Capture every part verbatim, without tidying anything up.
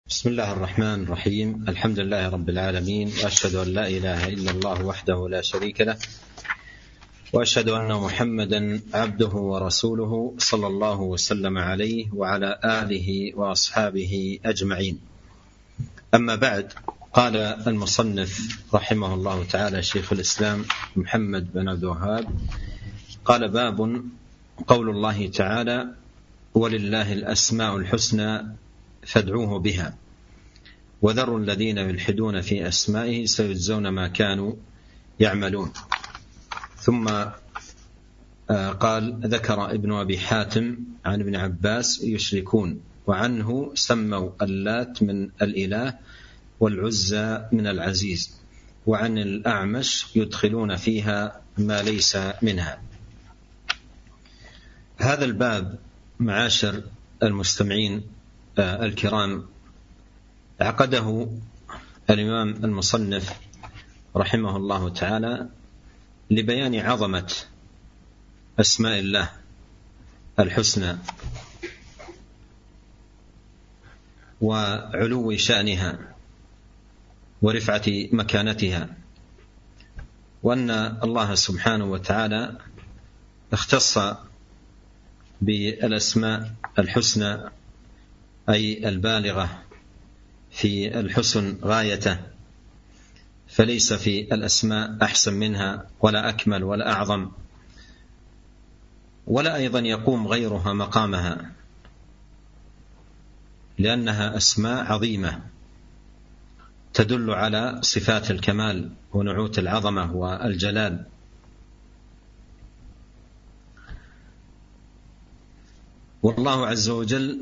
بسم الله الرحمن الرحيم. الحمد لله رب العالمين، وأشهد أن لا إله إلا الله وحده لا شريك له، وأشهد أن محمدا عبده ورسوله صلى الله وسلم عليه وعلى آله وأصحابه أجمعين. أما بعد، قال المصنف رحمه الله تعالى شيخ الإسلام محمد بن عبد الوهاب، قال: باب قول الله تعالى: ولله الأسماء الحسنى فادعوه بها وذروا الذين يلحدون في أسمائه سيجزون ما كانوا يعملون. ثم قال: ذكر ابن أبي حاتم عن ابن عباس يشركون، وعنه سموا اللات من الإله والعزى من العزيز، وعن الأعمش يدخلون فيها ما ليس منها. هذا الباب معاشر المستمعين الكرام عقده الإمام المصنف رحمه الله تعالى لبيان عظمة أسماء الله الحسنى وعلو شأنها ورفعة مكانتها، وأن الله سبحانه وتعالى اختص بالأسماء الحسنى أي البالغة في الحسن غايته، فليس في الأسماء أحسن منها ولا أكمل ولا أعظم، ولا أيضا يقوم غيرها مقامها، لأنها أسماء عظيمة تدل على صفات الكمال ونعوت العظمة والجلال. والله عز وجل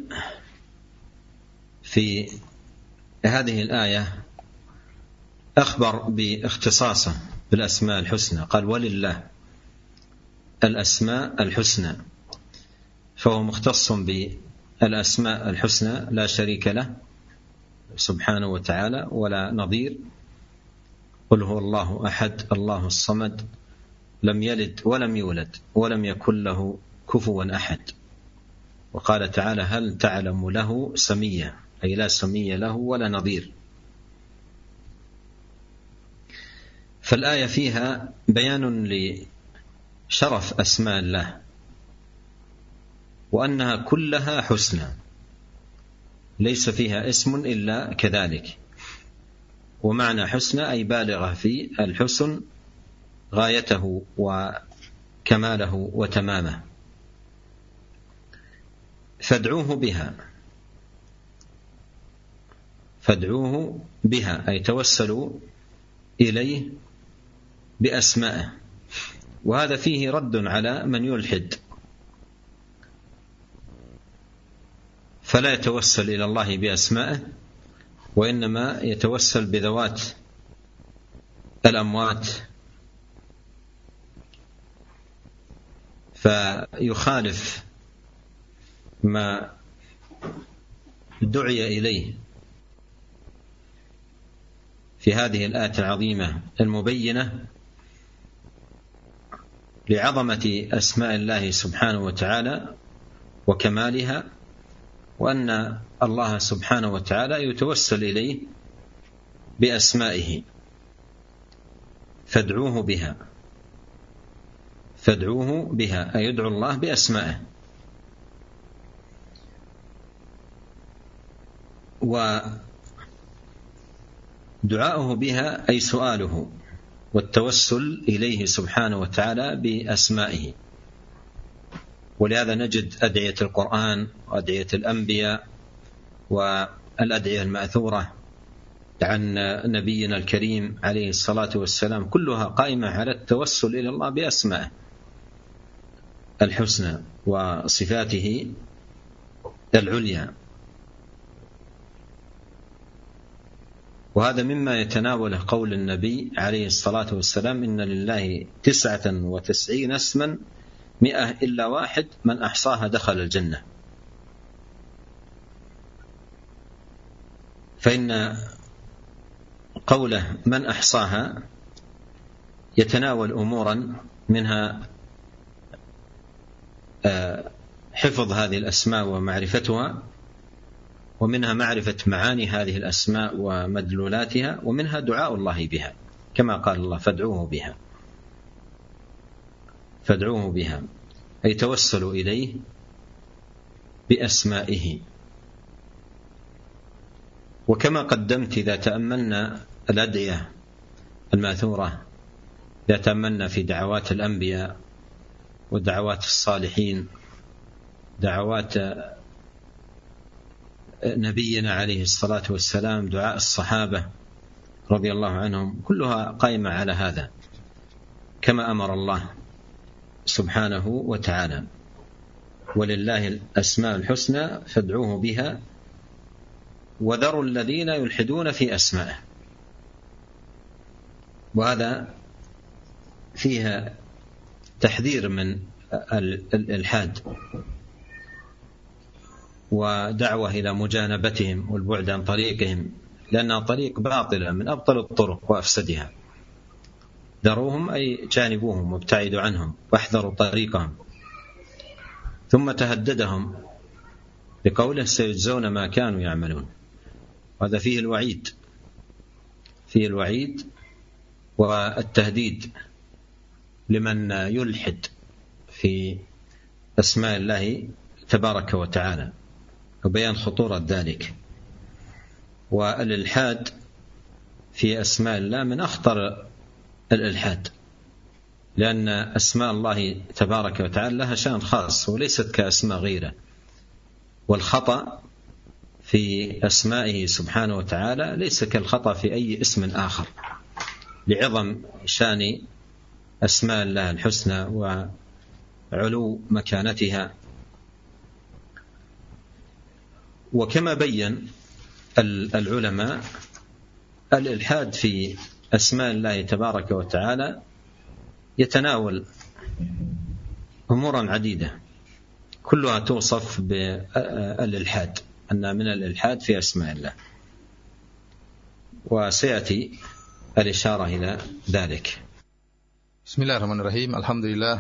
في هذه الآية أخبر باختصاصه بالأسماء الحسنى، قال: ولله الأسماء الحسنى، فهو مختص بالأسماء الحسنى لا شريك له سبحانه وتعالى ولا نظير. قل هو الله أحد الله الصمد لم يلد ولم يولد ولم يكن له كفوا أحد. وقال تعالى: هل تعلم له سميا، أي لا سمي له ولا نظير. فالآية فيها بيان لشرف أسماء الله، وأنها كلها حسنى، ليس فيها اسم إلا كذلك. ومعنى حسنى أي بالغة في الحسن غايته وكماله وتمامه. فادعوه بها، فادعوه بها أي توسلوا إليه بأسمائه. وهذا فيه رد على من يلحد، فلا يتوسل إلى الله بأسمائه، وإنما يتوسل بذوات الأموات، فيخالف ما دعي إليه في هذه الآية العظيمة المبينة لعظمة أسماء الله سبحانه وتعالى وكمالها، وأن الله سبحانه وتعالى يتوسل إليه بأسمائه. فادعوه بها، فادعوه بها أي يدعو الله بأسمائه. ودعاؤه بها أي سؤاله والتوسل إليه سبحانه وتعالى بأسمائه. ولهذا نجد أدعية القرآن وأدعية الأنبياء والأدعية المأثورة عن نبينا الكريم عليه الصلاة والسلام كلها قائمة على التوسل إلى الله بأسمائه الحسنى وصفاته العليا. وهذا مما يتناوله قول النبي عليه الصلاة والسلام: إن لله تسعة وتسعين اسما مئة إلا واحد من أحصاها دخل الجنة. فإن قوله من أحصاها يتناول أمورا، منها حفظ هذه الأسماء ومعرفتها، ومنها معرفة معاني هذه الأسماء ومدلولاتها، ومنها دعاء الله بها كما قال الله فادعوه بها فادعوه بها أي توسلوا إليه بأسمائه. وكما قدمت إذا تأملنا الأدعية الماثورة، إذا تأملنا في دعوات الأنبياء ودعوات الصالحين، دعوات نبينا عليه الصلاة والسلام، دعاء الصحابة رضي الله عنهم، كلها قائمة على هذا كما أمر الله سبحانه وتعالى: ولله الأسماء الحسنى فادعوه بها وذروا الذين يلحدون في أسمائه. وهذا فيها تحذير من الإلحاد ودعوة إلى مجانبتهم والبعد عن طريقهم، لأنها طريق باطلة من أبطل الطرق وأفسدها. ذروهم أي جانبوهم وابتعدوا عنهم واحذروا طريقهم. ثم تهددهم بقوله سيجزون ما كانوا يعملون، وهذا فيه الوعيد فيه الوعيد والتهديد لمن يلحد في أسماء الله تبارك وتعالى، وبيان خطورة ذلك. والإلحاد في أسماء الله من أخطر الإلحاد، لأن أسماء الله تبارك وتعالى لها شأن خاص وليست كأسماء غيره، والخطأ في أسمائه سبحانه وتعالى ليس كالخطأ في أي اسم آخر، لعظم شأن أسماء الله الحسنى وعلو مكانتها. وكما بين العلماء الإلحاد في أسماء الله تبارك وتعالى يتناول أمورا عديدة كلها توصف بالإلحاد، أن من الإلحاد في أسماء الله، وسيأتي الإشارة إلى ذلك. Bismillahirrahmanirrahim. Alhamdulillah,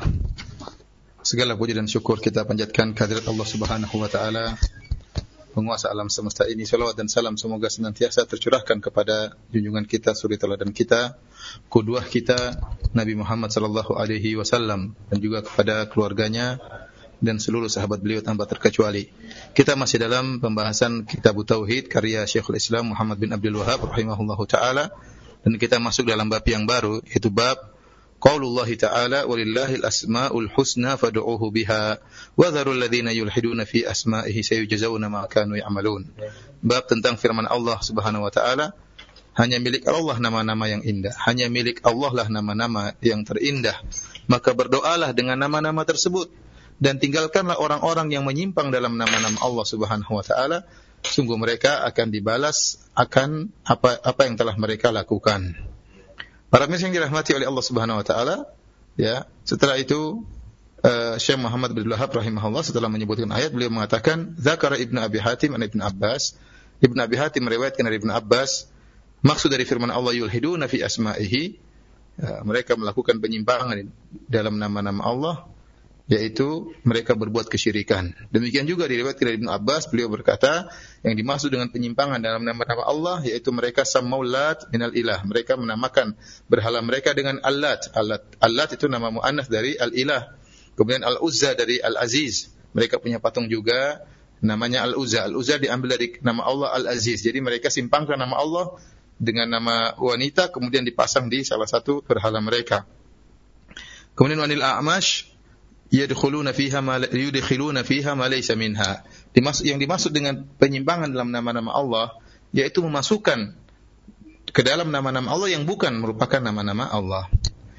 segala puji dan syukur kita panjatkan kehadirat Allah Subhanahu wa taala, penguasa alam semesta ini. Salawat dan salam semoga senantiasa tercurahkan kepada junjungan kita, suri teladan kita, qudwah kita, Nabi Muhammad sallallahu alaihi wasallam, dan juga kepada keluarganya dan seluruh sahabat beliau tanpa terkecuali. Kita masih dalam pembahasan Kitab Tauhid karya Syekhul Islam Muhammad bin Abdul Wahhab rahimahullahu taala, dan kita masuk dalam bab yang baru, yaitu bab Qaulullah ta'ala walillahil asma'ul husna fad'uuhu biha wa dharul ladzina yulhiduna fi asma'ihi sayujzauna ma kanu ya'malun. Bab tentang firman Allah Subhanahu wa taala, hanya milik Allah nama-nama yang indah, hanya milik Allah lah nama-nama yang terindah, maka berdoalah dengan nama-nama tersebut dan tinggalkanlah orang-orang yang menyimpang dalam nama-nama Allah Subhanahu wa taala, sungguh mereka akan dibalas akan apa apa yang telah mereka lakukan. Para muslim yang dirahmati oleh Allah Subhanahu wa taala, ya, setelah itu uh, Syekh Muhammad bin Abdul Wahhab rahimahullah setelah menyebutkan ayat, beliau mengatakan Zakara Ibnu Abi Hatim an Ibnu Abbas. Ibnu Abi Hatim meriwayatkan dari Ibnu Abbas, maksud dari firman Allah yulhiduna fi asma'ihi, ya, mereka melakukan penyimpangan dalam nama-nama Allah, yaitu mereka berbuat kesyirikan. Demikian juga diriwayatkan dari Ibnu Abbas, beliau berkata, yang dimaksud dengan penyimpangan dalam nama-nama Allah yaitu mereka sammaulat minal ilah, mereka menamakan berhala mereka dengan Allat. Allat, Allat itu nama muannas dari al-ilah. Kemudian Al-Uzza dari Al-Aziz. Mereka punya patung juga namanya Al-Uzza. Al-Uzza diambil dari nama Allah Al-Aziz. Jadi mereka simpangkan nama Allah dengan nama wanita, kemudian dipasang di salah satu berhala mereka. Kemudian wanil a'mash yadkhuluna fiha ma yudkhiluna fiha ma laysa minha. Dimaksud, yang dimaksud dengan penyimpangan dalam nama-nama Allah yaitu memasukkan ke dalam nama-nama Allah yang bukan merupakan nama-nama Allah.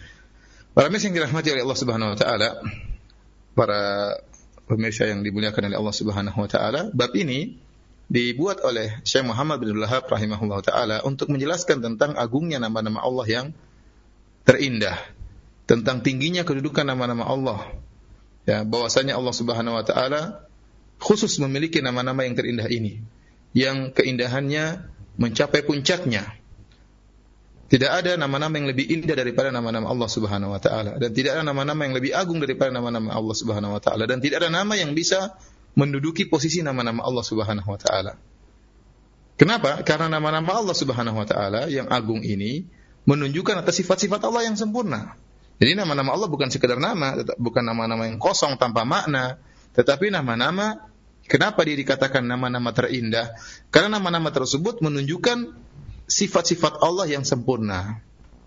Para muslim yang dirahmati oleh Allah Subhanahu wa taala, para pemirsa yang dimuliakan oleh Allah Subhanahu wa taala, bab ini dibuat oleh Syekh Muhammad bin Abdul Wahhab rahimahullahu taala untuk menjelaskan tentang agungnya nama-nama Allah yang terindah, tentang tingginya kedudukan nama-nama Allah. Ya, bahwasanya Allah Subhanahu wa taala khusus memiliki nama-nama yang terindah ini, yang keindahannya mencapai puncaknya. Tidak ada nama-nama yang lebih indah daripada nama-nama Allah Subhanahu wa taala, dan tidak ada nama-nama yang lebih agung daripada nama-nama Allah Subhanahu wa taala, dan tidak ada nama yang bisa menduduki posisi nama-nama Allah Subhanahu wa taala. Kenapa? Karena nama-nama Allah Subhanahu wa taala yang agung ini menunjukkan atas sifat-sifat Allah yang sempurna. Jadi nama-nama Allah bukan sekedar nama, bukan nama-nama yang kosong tanpa makna, tetapi nama-nama, kenapa dia dikatakan nama-nama terindah? Karena nama-nama tersebut menunjukkan sifat-sifat Allah yang sempurna.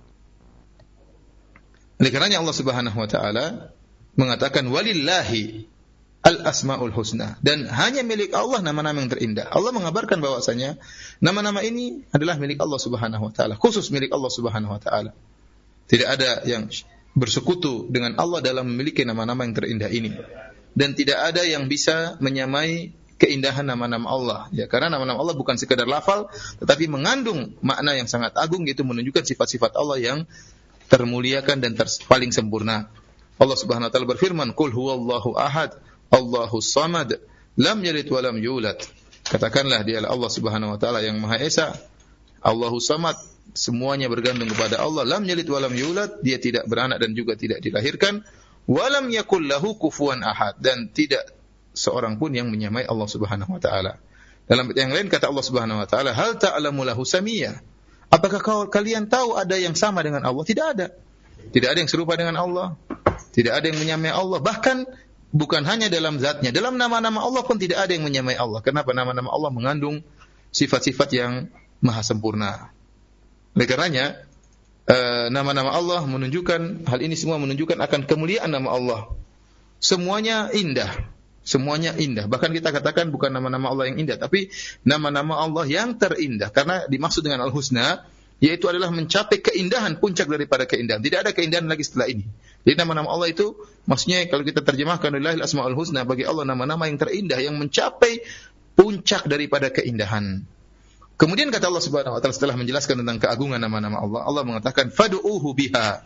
Oleh karenanya Allah Subhanahu wa taala mengatakan walillahi al-asmaul husna, dan hanya milik Allah nama-nama yang terindah. Allah mengabarkan bahwasanya nama-nama ini adalah milik Allah Subhanahu wa taala, khusus milik Allah Subhanahu wa taala. Tidak ada yang bersekutu dengan Allah dalam memiliki nama-nama yang terindah ini, dan tidak ada yang bisa menyamai keindahan nama-nama Allah, ya, karena nama-nama Allah bukan sekadar lafal tetapi mengandung makna yang sangat agung, yaitu menunjukkan sifat-sifat Allah yang termuliakan dan ter- paling sempurna. Allah Subhanahu wa taala berfirman, "Qul huwallahu ahad, Allahus samad, lam yalid wa lam yulad." Katakanlah dialah Allah Subhanahu wa taala yang Maha Esa, Allahus samad, semuanya bergantung kepada Allah, lam yalid wa lam yulad, dia tidak beranak dan juga tidak dilahirkan, wa lam yakul lahu kufuwan ahad, dan tidak seorang pun yang menyamai Allah Subhanahu wa taala. Dalam ayat yang lain kata Allah Subhanahu wa taala, "Hal ta'lamu lahu samiyya?" Apakah kau, kalian tahu ada yang sama dengan Allah? Tidak ada. Tidak ada yang serupa dengan Allah. Tidak ada yang menyamai Allah. Bahkan bukan hanya dalam zatnya, dalam nama-nama Allah pun tidak ada yang menyamai Allah. Kenapa? Nama-nama Allah mengandung sifat-sifat yang maha sempurna. Oleh karenanya, eh, nama-nama Allah menunjukkan, hal ini semua menunjukkan akan kemuliaan nama Allah. Semuanya indah. Semuanya indah. Bahkan kita katakan bukan nama-nama Allah yang indah, tapi nama-nama Allah yang terindah. Karena dimaksud dengan Al-Husna, yaitu adalah mencapai keindahan, puncak daripada keindahan. Tidak ada keindahan lagi setelah ini. Jadi nama-nama Allah itu, maksudnya kalau kita terjemahkan Lillahil Asmaul Husna, bagi Allah nama-nama yang terindah, yang mencapai puncak daripada keindahan. Kemudian kata Allah Subhanahu wa taala setelah menjelaskan tentang keagungan nama-nama Allah, Allah mengatakan fad'uuhu biha.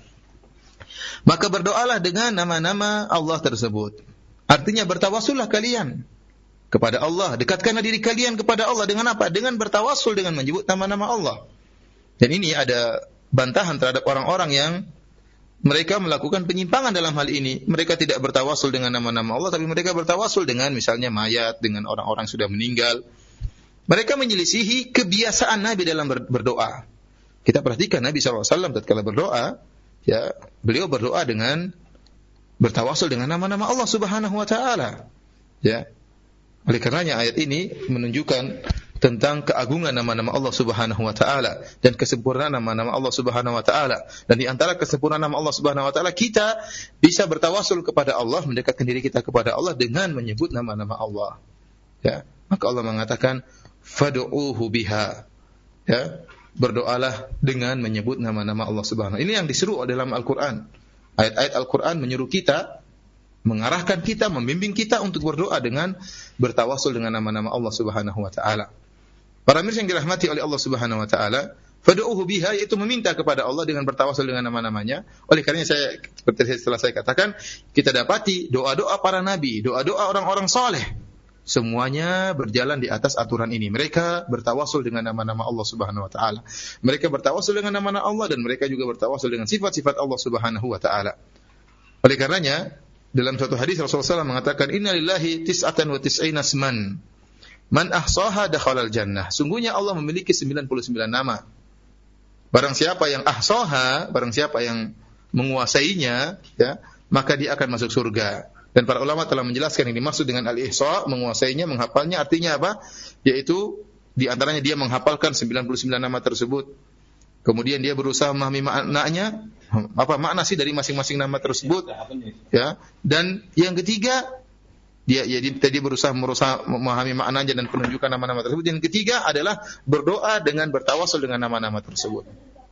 Maka berdoalah dengan nama-nama Allah tersebut. Artinya bertawassullah kalian kepada Allah, dekatkanlah diri kalian kepada Allah dengan apa? Dengan bertawassul, dengan menyebut nama-nama Allah. Dan ini ada bantahan terhadap orang-orang yang mereka melakukan penyimpangan dalam hal ini. Mereka tidak bertawassul dengan nama-nama Allah, tapi mereka bertawassul dengan misalnya mayat, dengan orang-orang sudah meninggal. Mereka menyelisihi kebiasaan Nabi dalam berdoa. Kita perhatikan Nabi shallallahu alaihi wasallam tatkala berdoa, ya, beliau berdoa dengan bertawassul dengan nama-nama Allah Subhanahu wa taala. Ya. Oleh karenanya ayat ini menunjukkan tentang keagungan nama-nama Allah Subhanahu wa taala dan kesempurnaan nama-nama Allah Subhanahu wa taala. Dan di antara kesempurnaan nama Allah Subhanahu wa taala, kita bisa bertawassul kepada Allah, mendekatkan diri kita kepada Allah dengan menyebut nama-nama Allah. Ya. Maka Allah mengatakan fad'uuhu biha. Ya. Berdoalah dengan menyebut nama-nama Allah Subhanahu wa taala. Ini yang diseru dalam Al-Qur'an. Ayat-ayat Al-Quran menyuruh kita, mengarahkan kita, membimbing kita untuk berdoa dengan bertawassul dengan nama-nama Allah Subhanahu wa taala. Para mirsa yang dirahmati oleh Allah Subhanahu wa taala, fad'uuhu biha, yaitu meminta kepada Allah dengan bertawassul dengan nama-namanya. Oleh karena saya, seperti setelah saya katakan, kita dapati doa-doa para nabi, doa-doa orang-orang saleh, semuanya berjalan di atas aturan ini. Mereka bertawassul dengan nama-nama Allah Subhanahu wa taala. Mereka bertawassul dengan nama-nama Allah, dan mereka juga bertawassul dengan sifat-sifat Allah Subhanahu wa taala. Oleh karenanya, dalam suatu hadis Rasulullah shallallahu alaihi wasallam mengatakan, "Inna lillahi tis'atan wa tis'ina asman. Man ahsaha dakhalal jannah." Sungguhnya Allah memiliki sembilan puluh sembilan nama. Barang siapa yang ahsaha, barang siapa yang menguasainya, ya, maka dia akan masuk surga. Dan para ulama telah menjelaskan yang dimaksud dengan al-ihsa, menguasainya, menghafalnya, artinya apa? Yaitu di antaranya dia menghafalkan sembilan puluh sembilan nama tersebut. Kemudian dia berusaha memahami maknanya, apa makna sih dari masing-masing nama tersebut? Ya. Dan yang ketiga, dia ya, dia berusaha berusaha memahami maknanya dan penunjukan nama-nama tersebut. Yang ketiga adalah berdoa dengan bertawassul dengan nama-nama tersebut.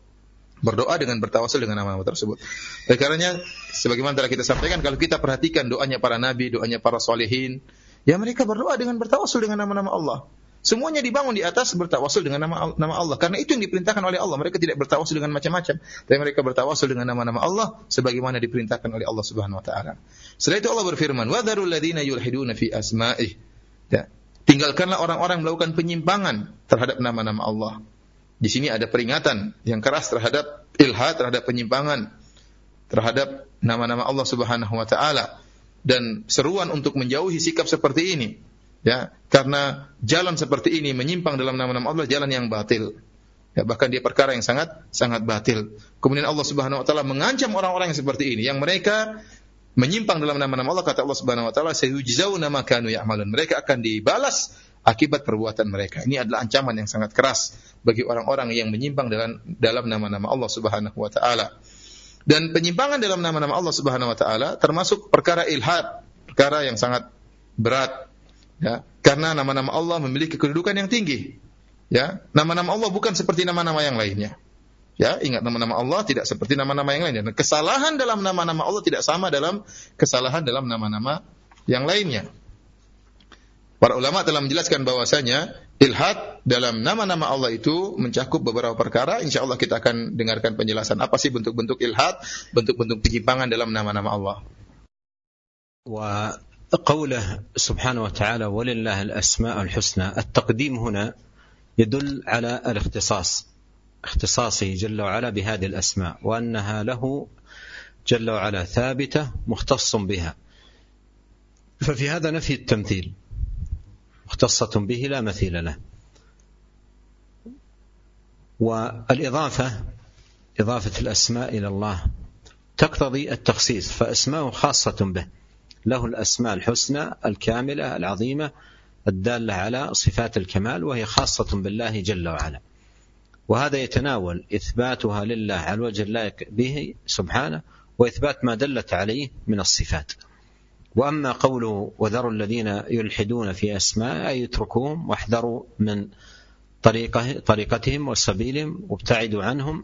Berdoa dengan bertawassul dengan nama-nama tersebut. Oleh karenanya, sebagaimana telah kita sampaikan, kalau kita perhatikan doanya para nabi, doanya para solehin, ya mereka berdoa dengan bertawassul dengan nama-nama Allah. Semuanya dibangun di atas bertawassul dengan nama, nama Allah. Karena itu yang diperintahkan oleh Allah. Mereka tidak bertawassul dengan macam-macam, tapi mereka bertawassul dengan nama-nama Allah sebagaimana diperintahkan oleh Allah Subhanahu wa taala. Setelah itu Allah berfirman, "Wa dzarul ladzina yulhiduna fi asma'ih." Ya. Tinggalkanlah orang-orang melakukan penyimpangan terhadap nama-nama Allah. Di sini ada peringatan yang keras terhadap ilhad, terhadap penyimpangan, terhadap nama-nama Allah Subhanahu wa taala, dan seruan untuk menjauhi sikap seperti ini. Ya, karena jalan seperti ini menyimpang dalam nama-nama Allah jalan yang batil. Ya, bahkan dia perkara yang sangat sangat batil. Kemudian Allah Subhanahu wa taala mengancam orang-orang yang seperti ini, yang mereka menyimpang dalam nama-nama Allah. Kata Allah Subhanahu wa taala, sayujzauna ma kanu ya'malun. Mereka akan dibalas akibat perbuatan mereka. Ini adalah ancaman yang sangat keras bagi orang-orang yang menyimpang dalam dalam nama-nama Allah Subhanahu wa taala. Dan penyimpangan dalam nama-nama Allah Subhanahu wa taala termasuk perkara ilhad, perkara yang sangat berat. Ya, karena nama-nama Allah memiliki kedudukan yang tinggi. Ya, nama-nama Allah bukan seperti nama-nama yang lainnya. Ya, ingat nama-nama Allah tidak seperti nama-nama yang lainnya. Dan kesalahan dalam nama-nama Allah tidak sama dalam kesalahan dalam nama-nama yang lainnya. Para ulama telah menjelaskan bahwasanya ilhad dalam nama-nama Allah itu mencakup beberapa perkara. Insyaallah kita akan dengarkan penjelasan apa sih bentuk-bentuk ilhad, bentuk-bentuk penyimpangan dalam nama-nama Allah. Wa قوله سبحانه وتعالى ولله الأسماء الحسنى التقديم هنا يدل على الاختصاص اختصاصه جل وعلا بهذه الأسماء وأنها له جل وعلا ثابتة مختص بها ففي هذا نفي التمثيل مختصة به لا مثيل له والإضافة إضافة الأسماء إلى الله تقتضي التخصيص فأسماء خاصة به له الأسماء الحسنى الكاملة العظيمة الدالة على صفات الكمال وهي خاصة بالله جل وعلا وهذا يتناول إثباتها لله على الوجه اللائق به سبحانه وإثبات ما دلت عليه من الصفات وأما قوله وذروا الذين يلحدون في أسماء أي يتركوهم واحذروا من طريقه طريقتهم وسبيلهم وابتعدوا عنهم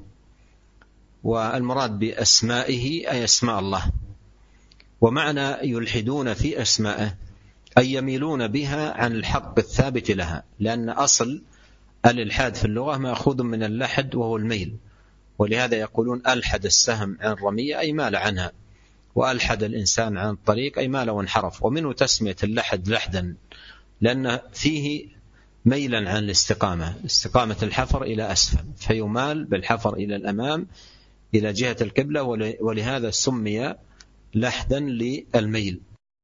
والمراد بأسمائه أي أسماء الله ومعنى يلحدون في أسمائه أي يميلون بها عن الحق الثابت لها لأن أصل الإلحاد في اللغة مأخوذ من اللحد وهو الميل ولهذا يقولون ألحد السهم عن الرمية أي مال عنها وألحد الإنسان عن الطريق أي مال وانحرف ومنه تسمية اللحد لحدا لأن فيه ميلا عن الاستقامة استقامة الحفر إلى أسفل فيمال بالحفر إلى الأمام إلى جهة القبلة ولهذا سمي lahdan li al-mail.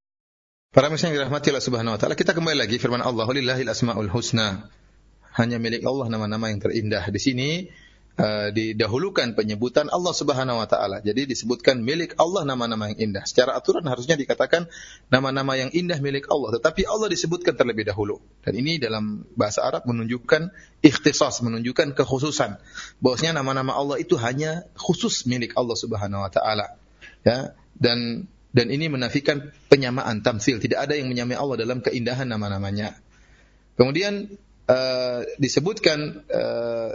Para muslim yang dirahmati Allah Subhanahu wa taala, kita kembali lagi firman Allah, "Walillahil asmaul husna." Hanya milik Allah nama-nama yang terindah. Di sini uh, didahulukan penyebutan Allah Subhanahu wa taala. Jadi disebutkan milik Allah nama-nama yang indah. Secara aturan harusnya dikatakan nama-nama yang indah milik Allah, tetapi Allah disebutkan terlebih dahulu. Dan ini dalam bahasa Arab menunjukkan ikhtisas, menunjukkan kekhususan. Bahwasanya nama-nama Allah itu hanya khusus milik Allah Subhanahu wa taala. Ya, dan dan ini menafikan penyamaan tamtsil, tidak ada yang menyamai Allah dalam keindahan nama-namanya. Kemudian uh, disebutkan uh,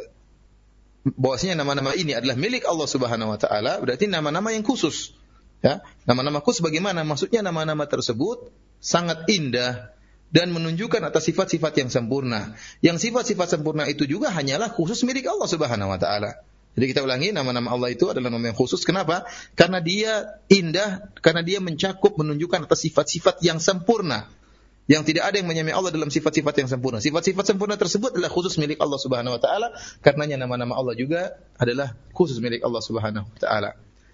bahwasanya nama-nama ini adalah milik Allah Subhanahu wa taala, berarti nama-nama yang khusus. Ya, nama-nama khusus bagaimana? Maksudnya nama-nama tersebut sangat indah dan menunjukkan atas sifat-sifat yang sempurna. Yang sifat-sifat sempurna itu juga hanyalah khusus milik Allah Subhanahu wa taala. Jadi kita ulangi, nama-nama Allah itu adalah nama yang khusus. Kenapa? Karena dia indah, karena dia mencakup, menunjukkan atas sifat-sifat yang sempurna. Yang tidak ada yang menyamai Allah dalam sifat-sifat yang sempurna. Sifat-sifat sempurna tersebut adalah khusus milik Allah Subhanahu wa taala, karenanya nama-nama Allah juga adalah khusus milik Allah Subhanahu wa taala.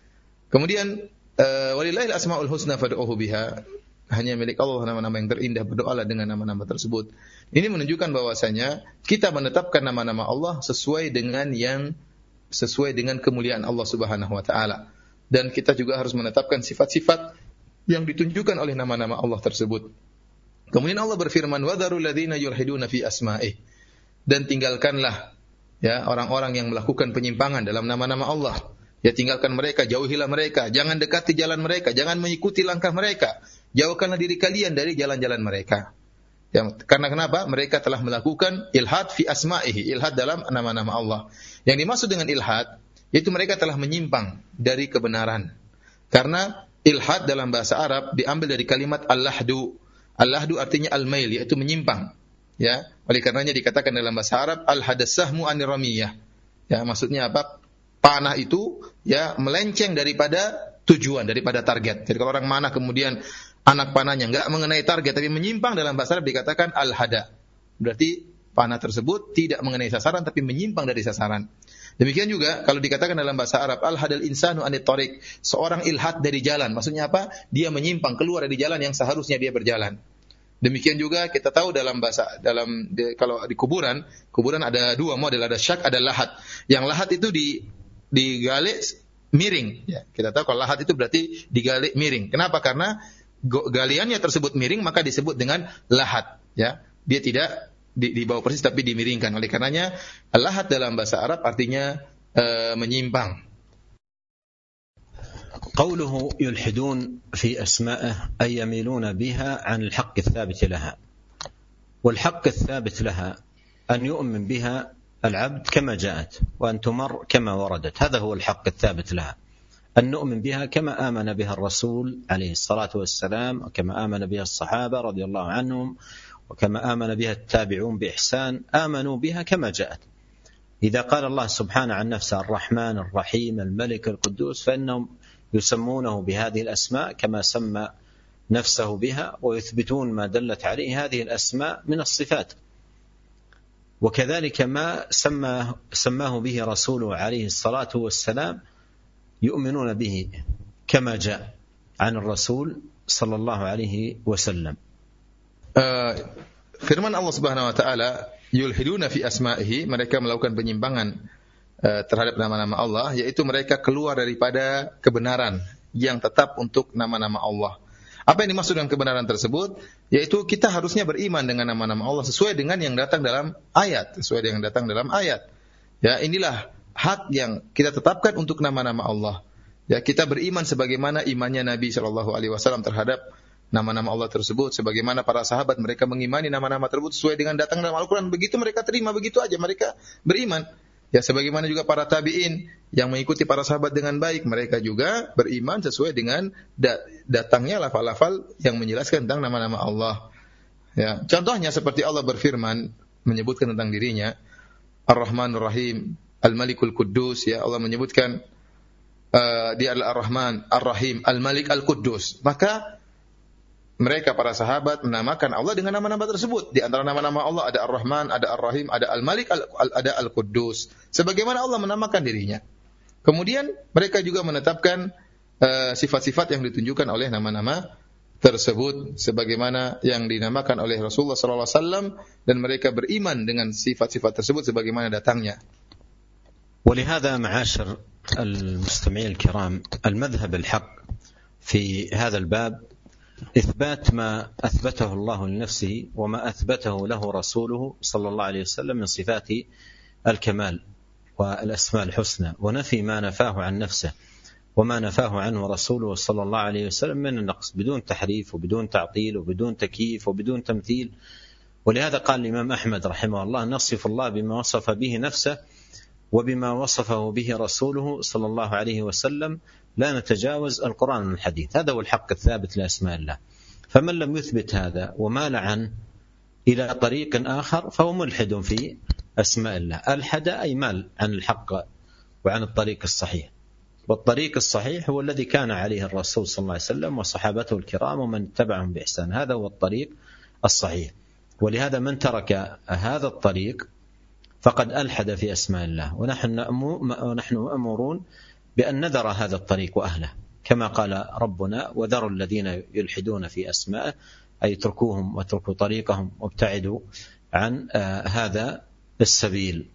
Kemudian uh, walillahil asmaul husna fad'uhu biha. Hanya milik Allah nama-nama yang terindah, berdoalah dengan nama-nama tersebut. Ini menunjukkan bahwasanya kita menetapkan nama-nama Allah sesuai dengan yang sesuai dengan kemuliaan Allah Subhanahu wa taala. Dan kita juga harus menetapkan sifat-sifat yang ditunjukkan oleh nama-nama Allah tersebut. Kemudian Allah berfirman, "Wadharul ladzina yulhiduna fi asma'ih." Dan tinggalkanlah ya orang-orang yang melakukan penyimpangan dalam nama-nama Allah. Ya, tinggalkan mereka, jauhilah mereka, jangan dekati jalan mereka, jangan mengikuti langkah mereka. Jauhkanlah diri kalian dari jalan-jalan mereka. Ya, karena kenapa? Mereka telah melakukan ilhad fi asma'ihi, ilhad dalam nama-nama Allah. Yang dimaksud dengan ilhad, yaitu mereka telah menyimpang dari kebenaran. Karena ilhad dalam bahasa Arab diambil dari kalimat al-lahdu. Al-lahdu artinya al-mail, yaitu menyimpang. Ya, oleh karenanya dikatakan dalam bahasa Arab al-hadassahmu anir ramiyah. Ya, maksudnya apa? Panah itu ya melenceng daripada tujuan, daripada target. Jadi kalau orang mana kemudian anak panahnya enggak mengenai target tapi menyimpang, dalam bahasa Arab dikatakan al-hada. Berarti panah tersebut tidak mengenai sasaran tapi menyimpang dari sasaran. Demikian juga kalau dikatakan dalam bahasa Arab al-hadal insanu anit tariq, seorang ilhad dari jalan. Maksudnya apa? Dia menyimpang keluar dari jalan yang seharusnya dia berjalan. Demikian juga kita tahu dalam bahasa dalam di, kalau di kuburan, kuburan ada dua model, ada syak, ada lahat. Yang lahat itu di digali miring. Ya, kita tahu kalau lahat itu berarti digali miring. Kenapa? Karena galiannya tersebut miring maka disebut dengan lahat. Ya, dia tidak di, di bawah persis tapi dimiringkan. Oleh karenanya lahat dalam bahasa Arab artinya e, menyimpang. قوله يلحدون في أسمائه أي يميلون بها عن الحق الثابت لها، والحق الثابت لها أن يؤمن بها العبد كما جاءت وأن تمر كما وردت. هذا هو الحق الثابت لها، أن نؤمن بها كما آمن بها الرسول عليه الصلاة والسلام، وكما آمن بها الصحابة رضي الله عنهم، وكما آمن بها التابعون بإحسان، آمنوا بها كما جاءت. إذا قال الله سبحانه عن نفسه الرحمن الرحيم الملك القدوس فإنهم يسمونه بهذه الأسماء كما سمى نفسه بها، ويثبتون ما دلت عليه هذه الأسماء من الصفات. وكذلك ما سماه, سماه به رسوله عليه الصلاة والسلام يؤمنون به كما جاء عن الرسول صلى الله عليه وسلم. uh, Firman Allah Subhanahu wa taala, yulhiduna fi asma'ihi, mereka melakukan penyimpangan uh, terhadap nama-nama Allah, yaitu mereka keluar daripada kebenaran yang tetap untuk nama-nama Allah. Apa yang dimaksud dengan kebenaran tersebut? Yaitu kita harusnya beriman dengan nama-nama Allah sesuai dengan yang datang dalam ayat, sesuai dengan yang datang dalam ayat. Ya, inilah hak yang kita tetapkan untuk nama-nama Allah. Ya, kita beriman sebagaimana imannya Nabi shallallahu alaihi wasallam terhadap nama-nama Allah tersebut, sebagaimana para sahabat mereka mengimani nama-nama tersebut sesuai dengan datang dalam Al-Quran. Begitu mereka terima, begitu aja mereka beriman. Ya, sebagaimana juga para tabi'in yang mengikuti para sahabat dengan baik, mereka juga beriman sesuai dengan datangnya lafal-lafal yang menjelaskan tentang nama-nama Allah. Ya, contohnya seperti Allah berfirman menyebutkan tentang dirinya, Ar-Rahmanur Rahim, Al-Malikul Quddus. Ya, Allah menyebutkan uh, dia adalah Ar-Rahman, Ar-Rahim, Al-Malik, Al-Quddus. Maka mereka para sahabat menamakan Allah dengan nama-nama tersebut. Di antara nama-nama Allah ada Ar-Rahman, ada Ar-Rahim, ada Al-Malik, ada Al-Quddus. Sebagaimana Allah menamakan dirinya. Kemudian mereka juga menetapkan uh, sifat-sifat yang ditunjukkan oleh nama-nama tersebut, sebagaimana yang dinamakan oleh Rasulullah sallallahu alaihi wasallam, dan mereka beriman dengan sifat-sifat tersebut sebagaimana datangnya. ولهذا معاشر المستمعين الكرام، المذهب الحق في هذا الباب إثبات ما أثبته الله لنفسه وما أثبته له رسوله صلى الله عليه وسلم من صفات الكمال والأسماء الحسنى، ونفي ما نفاه عن نفسه وما نفاه عنه رسوله صلى الله عليه وسلم من النقص، بدون تحريف وبدون تعطيل وبدون تكييف وبدون تمثيل. ولهذا قال الإمام أحمد رحمه الله: نصف الله بما وصف به نفسه وبما وصفه به رسوله صلى الله عليه وسلم، لا نتجاوز القرآن والحديث. هذا هو الحق الثابت لأسماء الله. فمن لم يثبت هذا ومال عن إلى طريق آخر فهو ملحد في أسماء الله. ألحد أي مال عن الحق وعن الطريق الصحيح، والطريق الصحيح هو الذي كان عليه الرسول صلى الله عليه وسلم وصحابته الكرام ومن تبعهم بإحسان. هذا هو الطريق الصحيح. ولهذا من ترك هذا الطريق فقد ألحد في أسماء الله. ونحن ونحن مأمورون بأن نذر هذا الطريق وأهله، كما قال ربنا: وذروا الذين يلحدون في أسمائه، أي اتركوهم واتركوا طريقهم وابتعدوا عن هذا السبيل.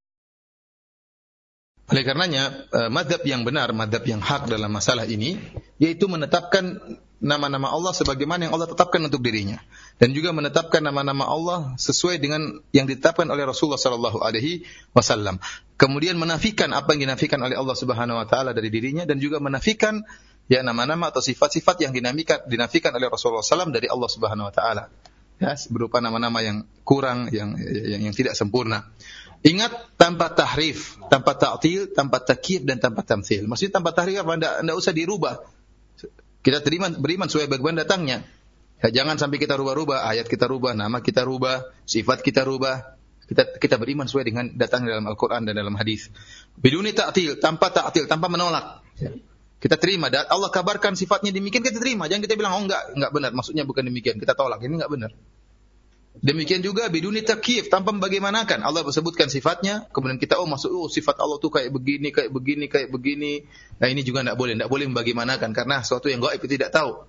Oleh karenanya, madhab yang benar, madhab yang hak dalam masalah ini, yaitu menetapkan nama-nama Allah sebagaimana yang Allah tetapkan untuk dirinya, dan juga menetapkan nama-nama Allah sesuai dengan yang ditetapkan oleh Rasulullah sallallahu alaihi wasallam. Kemudian menafikan apa yang dinafikan oleh Allah Subhanahu wa taala dari dirinya, dan juga menafikan ya nama-nama atau sifat-sifat yang dinafikan dinafikan oleh Rasulullah sallallahu alaihi wasallam dari Allah Subhanahu wa taala. Ya, berupa nama-nama yang kurang, yang yang, yang tidak sempurna. Ingat, tanpa tahrif, tanpa ta'til, tanpa takyif, dan tanpa tamtsil. Maksudnya tanpa tahrif apa? Tidak, tidak usah dirubah. Kita terima, beriman sesuai bagaimana datangnya. Ya, jangan sampai kita rubah-rubah, ayat kita rubah, nama kita rubah, sifat kita rubah. Kita kita beriman sesuai dengan datang dalam Al-Quran dan dalam hadis. Biduni ta'til, tanpa ta'til, tanpa menolak. Ya. Kita terima. Dan Allah kabarkan sifatnya demikian, kita terima. Jangan kita bilang, oh enggak, enggak benar. Maksudnya bukan demikian. Kita tolak, ini enggak benar. Demikian juga biduni takyif, tanpa membagaimanakan. Allah sebutkan sifatnya, kemudian kita oh maksud oh sifat Allah tuh kayak begini, kayak begini, kayak begini. Nah, ini juga enggak boleh, enggak boleh membagaimanakan karena sesuatu yang gaib itu tidak tahu.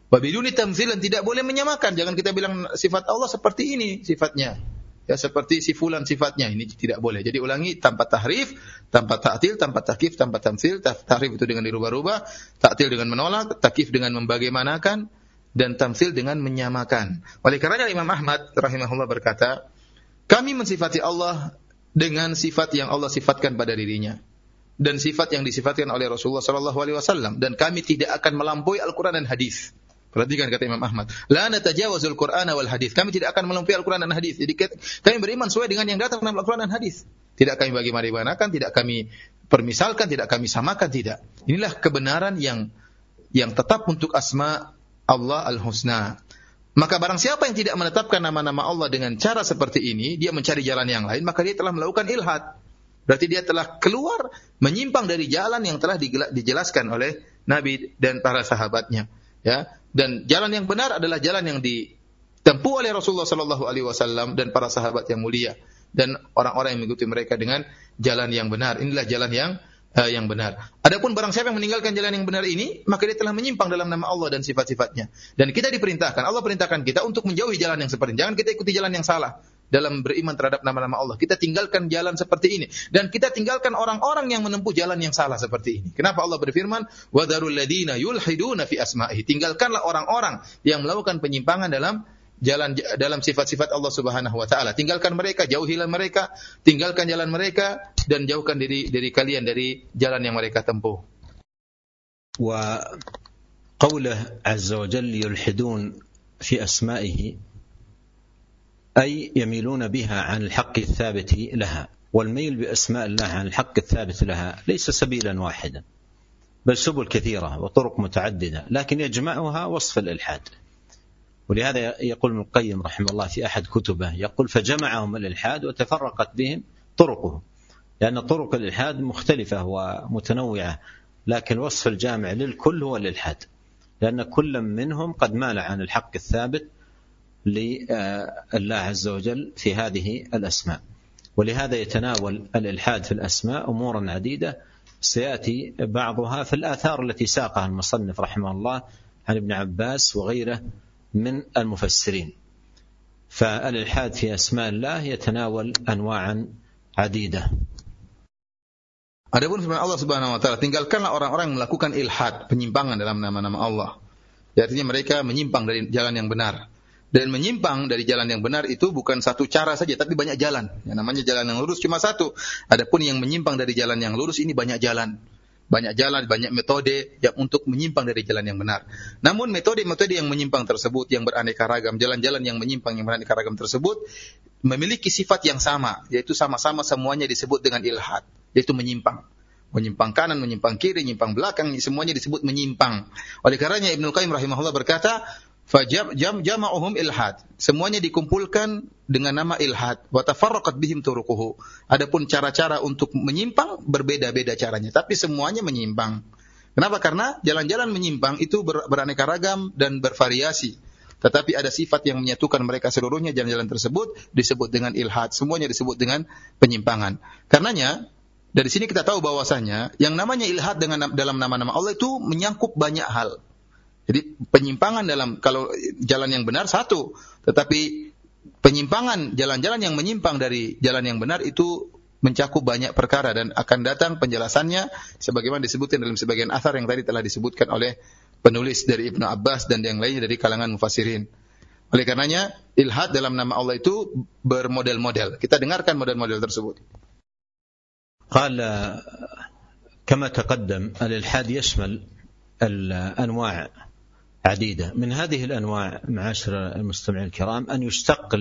Wa biduni tamtsil, tidak boleh menyamakan. Jangan kita bilang sifat Allah seperti ini sifatnya. Ya seperti si fulan sifatnya, ini tidak boleh. Jadi ulangi, tanpa tahrif, tanpa ta'til, tanpa takyif, tanpa tamtsil. Tahrif itu dengan dirubah-rubah, ta'til dengan menolak, takyif dengan membagaimanakan, dan tamtsil dengan menyamakan. Oleh karenanya Imam Ahmad rahimahullah berkata, kami mensifati Allah dengan sifat yang Allah sifatkan pada dirinya dan sifat yang disifatkan oleh Rasulullah sallallahu alaihi wasallam, dan kami tidak akan melampaui Al-Qur'an dan hadis. Perhatikan kata Imam Ahmad, la natajawazul Qur'ana wal hadis. Kami tidak akan melampaui Al-Qur'an dan hadis. Jadi kami beriman sesuai dengan yang datang dalam Al-Qur'an dan hadis. Tidak kami bagaimanakan, tidak kami permisalkan, tidak kami samakan, tidak. Inilah kebenaran yang yang tetap untuk asma Allah Al-Husna. Maka barang siapa yang tidak menetapkan nama-nama Allah dengan cara seperti ini, dia mencari jalan yang lain, maka dia telah melakukan ilhad. Berarti dia telah keluar, menyimpang dari jalan yang telah dijelaskan oleh Nabi dan para sahabatnya. Ya, dan jalan yang benar adalah jalan yang ditempuh oleh Rasulullah sallallahu alaihi wasallam dan para sahabat yang mulia, dan orang-orang yang mengikuti mereka dengan jalan yang benar. Inilah jalan yang uh, yang benar. Adapun barang siapa yang meninggalkan jalan yang benar ini, maka dia telah menyimpang dalam nama Allah dan sifat-sifatnya. Dan kita diperintahkan, Allah perintahkan kita untuk menjauhi jalan yang seperti ini. Jangan kita ikuti jalan yang salah dalam beriman terhadap nama-nama Allah. Kita tinggalkan jalan seperti ini, dan kita tinggalkan orang-orang yang menempuh jalan yang salah seperti ini. Kenapa Allah berfirman, wa dzarul ladzina yulhiduna fi asma'ihi? Tinggalkanlah orang-orang yang melakukan penyimpangan dalam jalan dalam sifat-sifat Allah Subhanahu wa taala. Tinggalkan mereka, jauhilah mereka, tinggalkan jalan mereka, dan jauhkan diri dari kalian dari jalan yang mereka tempuh. Wa qawluhu azza wa jalla yulhidun fi asma'ihi أي يميلون بها عن الحق الثابت لها، والميل بأسماء الله عن الحق الثابت لها ليس سبيلا واحدا، بل سبل كثيرة وطرق متعددة، لكن يجمعها وصف الإلحاد. ولهذا يقول ابن القيم رحمه الله في أحد كتبه، يقول فجمعهم الإلحاد وتفرقت بهم طرقه، لأن طرق الإلحاد مختلفة ومتنوعة، لكن وصف الجامع للكل هو الإلحاد، لأن كل منهم قد مال عن الحق الثابت لله عز وجل في هذه الأسماء. ولهذا يتناول الإلحاد في الأسماء أمورا عديدة سيأتي بعضها في الآثار التي ساقها المصنف رحمه الله عن ابن عباس وغيره من المفسرين. فالإلحاد في أسماء الله يتناول أنواعا عديدة. Adapun firman Allah Subhanahu wa taala, tinggalkanlah orang-orang yang melakukan ilhad, penyimpangan dalam nama-nama Allah. Artinya mereka menyimpang dari jalan yang benar. Dan menyimpang dari jalan yang benar itu bukan satu cara saja, tapi banyak jalan. Yang namanya jalan yang lurus cuma satu. Adapun yang menyimpang dari jalan yang lurus ini banyak jalan. Banyak jalan, banyak metode yang untuk menyimpang dari jalan yang benar. Namun metode-metode yang menyimpang tersebut, yang beraneka ragam, jalan-jalan yang menyimpang yang beraneka ragam tersebut, memiliki sifat yang sama, yaitu sama-sama semuanya disebut dengan ilhad, yaitu menyimpang. Menyimpang kanan, menyimpang kiri, menyimpang belakang, semuanya disebut menyimpang. Oleh karenanya Ibnu Qayyim rahimahullah berkata, Fajam jam jama'uhum ilhad. Semuanya dikumpulkan dengan nama ilhad. Wa tafarraqat bihim turuquhu. Adapun cara-cara untuk menyimpang berbeda-beda caranya, tapi semuanya menyimpang. Kenapa? Karena jalan-jalan menyimpang itu ber, beraneka ragam dan bervariasi. Tetapi ada sifat yang menyatukan mereka seluruhnya, jalan-jalan tersebut disebut dengan ilhad. Semuanya disebut dengan penyimpangan. Karenanya dari sini kita tahu bahwasanya yang namanya ilhad dengan dalam nama-nama Allah itu menyangkup banyak hal. Jadi penyimpangan dalam, kalau jalan yang benar satu, tetapi penyimpangan, jalan-jalan yang menyimpang dari jalan yang benar itu mencakup banyak perkara, dan akan datang penjelasannya sebagaimana disebutkan dalam sebagian athar yang tadi telah disebutkan oleh penulis dari Ibnu Abbas dan yang lainnya dari kalangan mufassirin. Oleh karenanya ilhad dalam nama Allah itu bermodel-model. Kita dengarkan model-model tersebut. Qala kama taqaddam al-ilhad yashmal al-anwa' عديدة. من هذه الأنواع معاشر المستمعين الكرام أن يشتق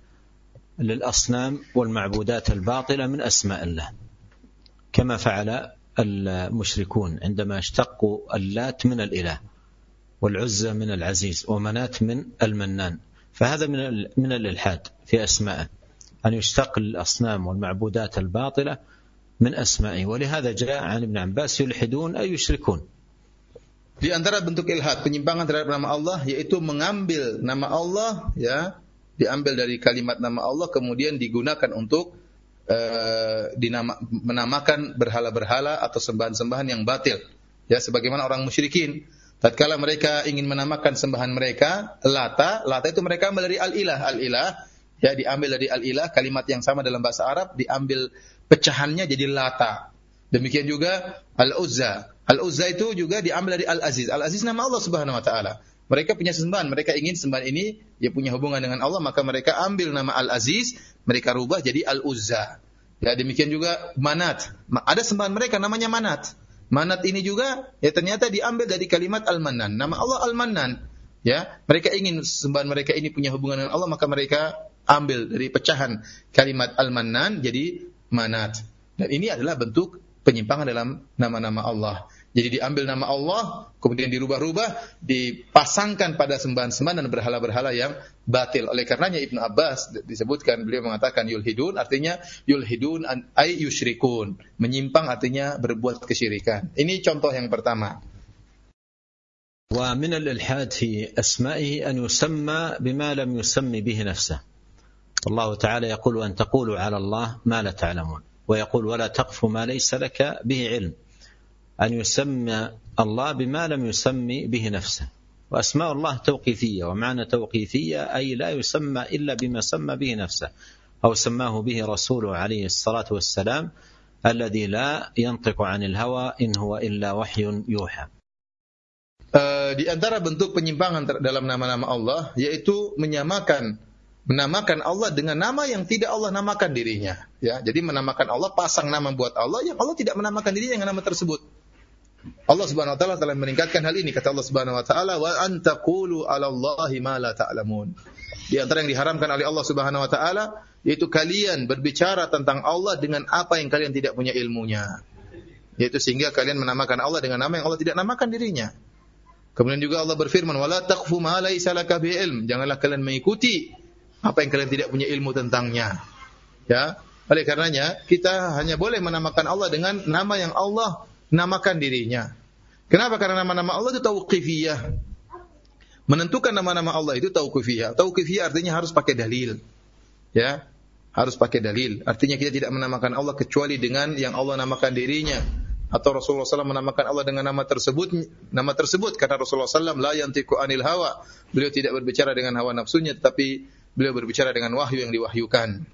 للأصنام والمعبودات الباطلة من أسماء الله، كما فعل المشركون عندما اشتقوا اللات من الإله والعزى من العزيز ومنات من المنان. فهذا من من الإلحاد في أسمائه، أن يشتق للأصنام والمعبودات الباطلة من أسمائه. ولهذا جاء عن ابن عباس يلحدون أي يشركون. Di antara bentuk ilhad, penyimpangan terhadap nama Allah, yaitu mengambil nama Allah, ya, diambil dari kalimat nama Allah, kemudian digunakan untuk uh, dinama, menamakan berhala-berhala atau sembahan-sembahan yang batil, ya, sebagaimana orang musyrikin tatkala mereka ingin menamakan sembahan mereka Lata, Lata itu mereka ambil dari al-ilah, al-ilah ya diambil dari al-ilah, kalimat yang sama dalam bahasa Arab, diambil pecahannya jadi Lata. Demikian juga Al-Uzza. Al-Uzza itu juga diambil dari Al-Aziz. Al-Aziz nama Allah Subhanahu wa taala. Mereka punya sembahan, mereka ingin sembahan ini dia punya hubungan dengan Allah, maka mereka ambil nama Al-Aziz, mereka rubah jadi Al-Uzza. Ya, demikian juga Manat. Ada sembahan mereka namanya Manat. Manat ini juga ya ternyata diambil dari kalimat Al-Mannan. Nama Allah Al-Mannan. Ya, mereka ingin sembahan mereka ini punya hubungan dengan Allah, maka mereka ambil dari pecahan kalimat Al-Mannan jadi Manat. Dan ini adalah bentuk penyimpangan dalam nama-nama Allah. Jadi diambil nama Allah, kemudian dirubah-rubah, dipasangkan pada sembahan-sembahan dan berhala-berhala yang batil. Oleh karenanya Ibnu Abbas disebutkan, beliau mengatakan yulhidun, artinya yulhidun ay yusyrikun. Menyimpang artinya berbuat kesyirikan. Ini contoh yang pertama. ومن الإلحاد في أسمائه أن يسمى بما لم يسمي به نفسه. والله تعالى يقول وأن تقولوا على الله ما لا تعلمون. ويقول ولا تقف ما ليس لك به علم. أن يسمى الله بما لم يسمي به نفسه. وأسماء الله توقيفية، ومعنى توقيفية أي لا يسمى إلا بما سمى به نفسه أو سماه به رسوله عليه الصلاة والسلام الذي لا ينطق عن الهوى إن هو إلا وحي يوحى. Uh, di antara bentuk penyimpangan dalam nama-nama Allah yaitu menyamakan menamakan Allah dengan nama yang tidak Allah namakan dirinya, ya. Jadi menamakan Allah, pasang nama buat Allah yang Allah tidak menamakan dirinya dengan nama tersebut. Allah Subhanahu wa taala telah meningkatkan hal ini, kata Allah Subhanahu wa taala wa an taqulu 'ala Allahi ma la ta'lamun. Di antara yang diharamkan oleh Allah Subhanahu wa taala yaitu kalian berbicara tentang Allah dengan apa yang kalian tidak punya ilmunya. Yaitu sehingga kalian menamakan Allah dengan nama yang Allah tidak namakan dirinya. Kemudian juga Allah berfirman, "Wala taqfu ma laysa laka bi ilm." Janganlah kalian mengikuti apa yang kalian tidak punya ilmu tentangnya. Ya, oleh karenanya kita hanya boleh menamakan Allah dengan nama yang Allah namakan dirinya. Kenapa? Karena nama-nama Allah itu tauqifiyah. Menentukan nama-nama Allah itu tauqifiyah. Tauqifiyah artinya harus pakai dalil. Ya, harus pakai dalil. Artinya kita tidak menamakan Allah kecuali dengan yang Allah namakan dirinya. Atau Rasulullah sallallahu alaihi wasallam menamakan Allah dengan nama tersebut, nama tersebut karena Rasulullah sallallahu alaihi wasallam la yantiqu anil hawa. Beliau tidak berbicara dengan hawa nafsunya, tetapi beliau berbicara dengan wahyu yang diwahyukan.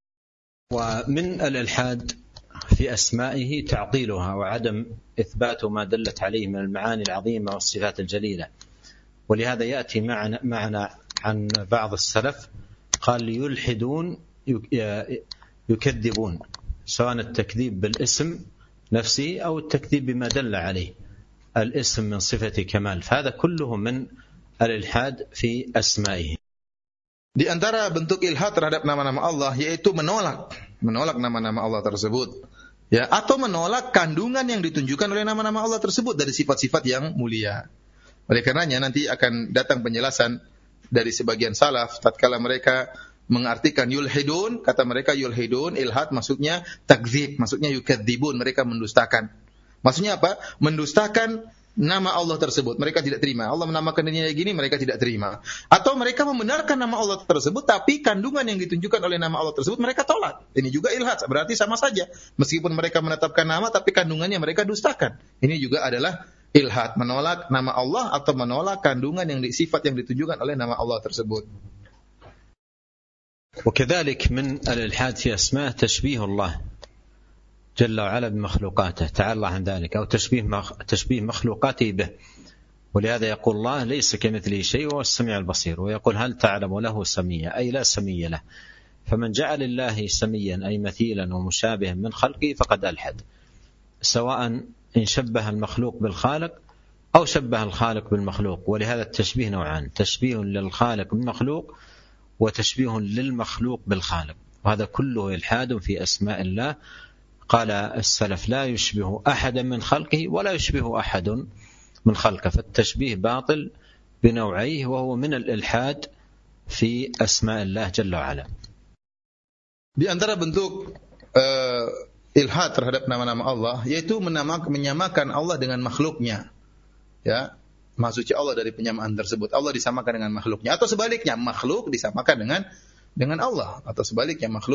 ومن الإلحاد في أسمائه تعطيلها وعدم إثبات ما دلت عليه من المعاني العظيمة والصفات الجليلة. ولهذا يأتي معنا معنا عن بعض السلف قال يلحدون يكذبون، سواء التكذيب بالاسم نفسه أو التكذيب بما دل عليه الاسم من صفة كمال، فهذا كله من الإلحاد في أسمائه. Di antara bentuk ilhad terhadap nama-nama Allah yaitu menolak, menolak nama-nama Allah tersebut, ya, atau menolak kandungan yang ditunjukkan oleh nama-nama Allah tersebut dari sifat-sifat yang mulia. Oleh karenanya nanti akan datang penjelasan dari sebagian salaf tatkala mereka mengartikan yulhidun, kata mereka yulhidun, ilhad maksudnya takdzib, maksudnya yukadzibun, mereka mendustakan. Maksudnya apa? Mendustakan nama Allah tersebut, mereka tidak terima. Allah menamakan dirinya gini, mereka tidak terima. Atau mereka membenarkan nama Allah tersebut, tapi kandungan yang ditunjukkan oleh nama Allah tersebut mereka tolak. Ini juga ilhad, berarti sama saja. Meskipun mereka menetapkan nama, tapi kandungannya mereka dustakan. Ini juga adalah ilhad, menolak nama Allah atau menolak kandungan yang sifat yang ditunjukkan oleh nama Allah tersebut. وكذلك من الإلحاد في أسماء تشبيه الله جل وعلا بمخلوقاته تعالى الله عن ذلك، أو تشبيه تشبيه مخلوقاته به. ولهذا يقول الله ليس كمثله شيء وهو السميع البصير، ويقول هل تعلم له سميا أي لا سمي له. فمن جعل الله سميا أي مثيلا ومشابها من خلقه فقد ألحد، سواء إن شبه المخلوق بالخالق أو شبه الخالق بالمخلوق. ولهذا التشبيه نوعان، تشبيه للخالق بالمخلوق وتشبيه للمخلوق بالخالق، وهذا كله إلحاد في أسماء الله. قال السلف لا يشبه أحدا من خلقه ولا يشبه أحد من خلقه، فالتشبيه باطل بنوعيه وهو من الإلحاد في أسماء الله جل وعلا. Di antara bentuk uh, ilhad terhadap nama-nama Allah yaitu menamak, menyamakan Allah dengan makhluknya. Ya, maksudnya Allah dari penyamaan tersebut, Allah disamakan dengan makhluknya, atau sebaliknya makhluk disamakan dengan dengan Allah, atau sebaliknya makhluk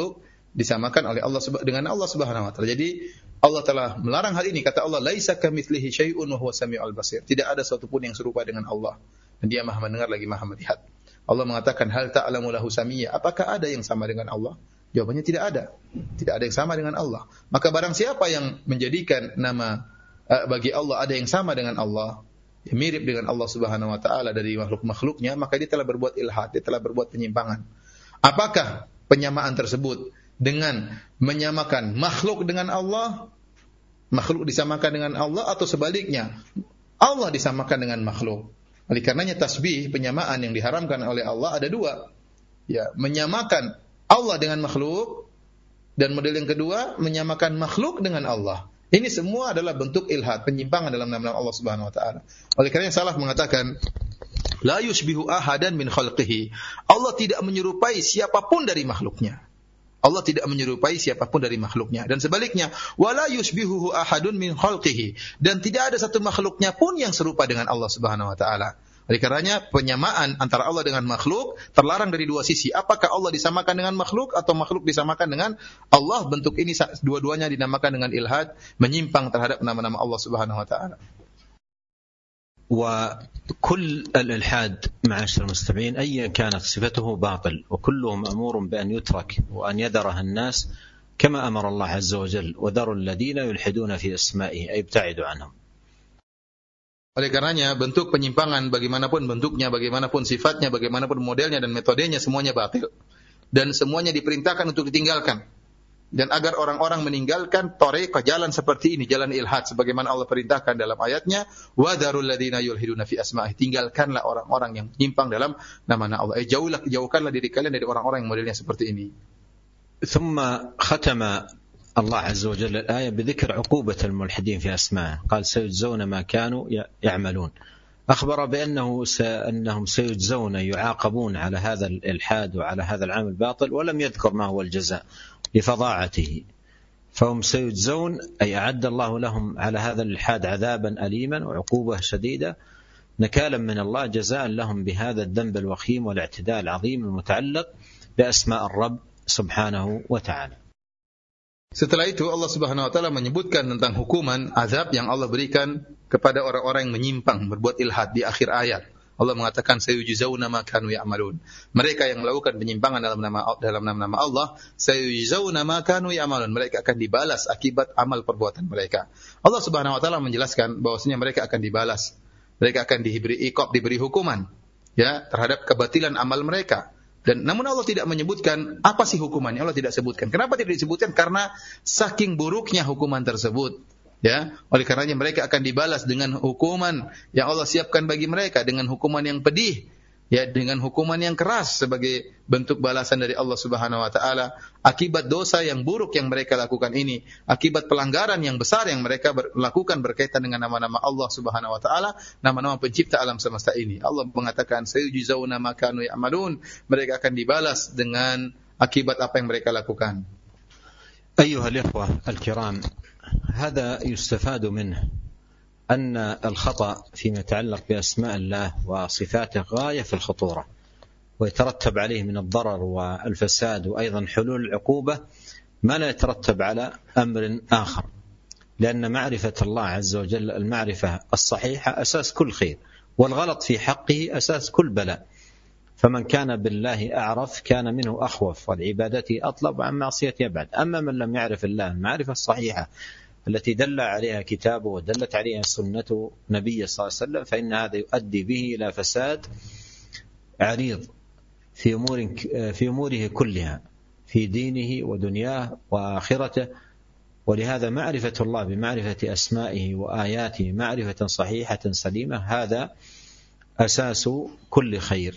disamakan oleh Allah dengan Allah Subhanahu wa taala. Jadi Allah telah melarang hal ini. Kata Allah, laisa kamitslihi syai'un wa huwa samiul basir. Tidak ada satu pun yang serupa dengan Allah, dan Dia Maha mendengar lagi Maha melihat. Allah mengatakan, hal ta'lamu lahu samiyya? Apakah ada yang sama dengan Allah? Jawabannya tidak ada. Tidak ada yang sama dengan Allah. Maka barang siapa yang menjadikan nama uh, bagi Allah ada yang sama dengan Allah, yang mirip dengan Allah Subhanahu wa taala dari makhluk-makhluknya, maka dia telah berbuat ilhad, dia telah berbuat penyimpangan. Apakah penyamaan tersebut dengan menyamakan makhluk dengan Allah, makhluk disamakan dengan Allah, atau sebaliknya Allah disamakan dengan makhluk? Oleh karenanya tasbih, penyamaan yang diharamkan oleh Allah ada dua. Ya, menyamakan Allah dengan makhluk, dan model yang kedua menyamakan makhluk dengan Allah. Ini semua adalah bentuk ilhad, penyimpangan dalam nama Allah Subhanahu wa taala. Oleh karenanya salaf mengatakan, la yushbihu ahadan min khalqihi. Allah tidak menyerupai siapapun dari makhluknya. Allah tidak menyerupai siapapun dari makhluknya. Dan sebaliknya, wala yushbihuhu ahadun min khalqihi. Dan tidak ada satu makhluknya pun yang serupa dengan Allah Subhanahu wa taala. Oleh karenanya penyamaan antara Allah dengan makhluk terlarang dari dua sisi. Apakah Allah disamakan dengan makhluk atau makhluk disamakan dengan Allah? Bentuk ini dua-duanya dinamakan dengan ilhad, menyimpang terhadap nama-nama Allah Subhanahu wa taala. وكل الإلحاد معاشر المستمعين أيا كانت صفته باطل، وكله مأمور بأن يترك وأن يذرها الناس كما أمر الله عز وجل، وذروا الذين يلحدون في أسمائه أي ابتعدوا عنهم. Oleh karenanya bentuk penyimpangan bagaimanapun bentuknya, bagaimanapun sifatnya, bagaimanapun modelnya dan metodenya, semuanya batil. Dan semuanya diperintahkan untuk ditinggalkan. Dan agar orang-orang meninggalkan thariqah, jalan seperti ini, jalan ilhad, sebagaimana Allah perintahkan dalam ayatnya, وَذَرُوا الَّذِينَ يُلْحِدُونَ فِي أَسْمَائِهِ. Tinggalkanlah orang-orang yang menyimpang dalam nama-nama Allah. Eh, jauhlah, jauhkanlah diri kalian dari orang-orang yang modelnya seperti ini. ثم ختم الله عز وجل الآية بذكر عقوبة الملحدين في أسماءه. قال سيجزون ما كانوا يعملون. أخبر بأنه أنهم سيجزون، يعاقبون على هذا الإلحاد وعلى هذا العمل الباطل، ولم يذكر ما هو الجزاء لفظاعته. فهم سيجزون أي أعد الله لهم على هذا الإلحاد عذابا أليما وعقوبة شديدة نكالا من الله، جزاء لهم بهذا الذنب الوخيم والاعتداء العظيم المتعلق بأسماء الرب سبحانه وتعالى. Setelah itu Allah Subhanahu wa taala menyebutkan tentang hukuman azab yang Allah berikan kepada orang-orang yang menyimpang, berbuat ilhad di akhir ayat. Allah mengatakan sayujzauna ma kanu ya'malun. Mereka yang melakukan penyimpangan dalam nama dalam nama Allah, sayujzauna ma kanu ya'malun. Mereka akan dibalas akibat amal perbuatan mereka. Allah Subhanahu wa taala menjelaskan bahwasanya mereka akan dibalas. Mereka akan diberi iqab, diberi hukuman ya terhadap kebatilan amal mereka. Dan namun Allah tidak menyebutkan apa sih hukumannya. Allah tidak sebutkan. Kenapa tidak disebutkan? Karena saking buruknya hukuman tersebut. Ya, oleh karenanya mereka akan dibalas dengan hukuman yang Allah siapkan bagi mereka, dengan hukuman yang pedih, ya, dengan hukuman yang keras sebagai bentuk balasan dari Allah Subhanahu wa taala akibat dosa yang buruk yang mereka lakukan ini, akibat pelanggaran yang besar yang mereka ber- lakukan berkaitan dengan nama-nama Allah Subhanahu wa taala, nama-nama pencipta alam semesta ini. Allah mengatakan sayujzauna ma kanu ya'malun, mereka akan dibalas dengan akibat apa yang mereka lakukan. أيها الإخوة الكرام، هذا يستفاد منه أن الخطأ فيما يتعلق بأسماء الله وصفاته غاية في الخطورة، ويترتب عليه من الضرر والفساد وأيضا حلول العقوبة ما لا يترتب على أمر آخر، لأن معرفة الله عز وجل المعرفة الصحيحة أساس كل خير، والغلط في حقه أساس كل بلاء. فمن كان بالله أعرف كان منه أخوف، والعبادة أطلب وعن معصيته يبعد. أما من لم يعرف الله المعرفة الصحيحة التي دل عليها كتابه ودلت عليها سنة نبيه صلى الله عليه وسلم، فإن هذا يؤدي به إلى فساد عريض في أمور في أموره كلها، في دينه ودنياه وآخرته. ولهذا معرفة الله بمعرفة أسمائه وآياته معرفة صحيحة سليمة هذا أساس كل خير.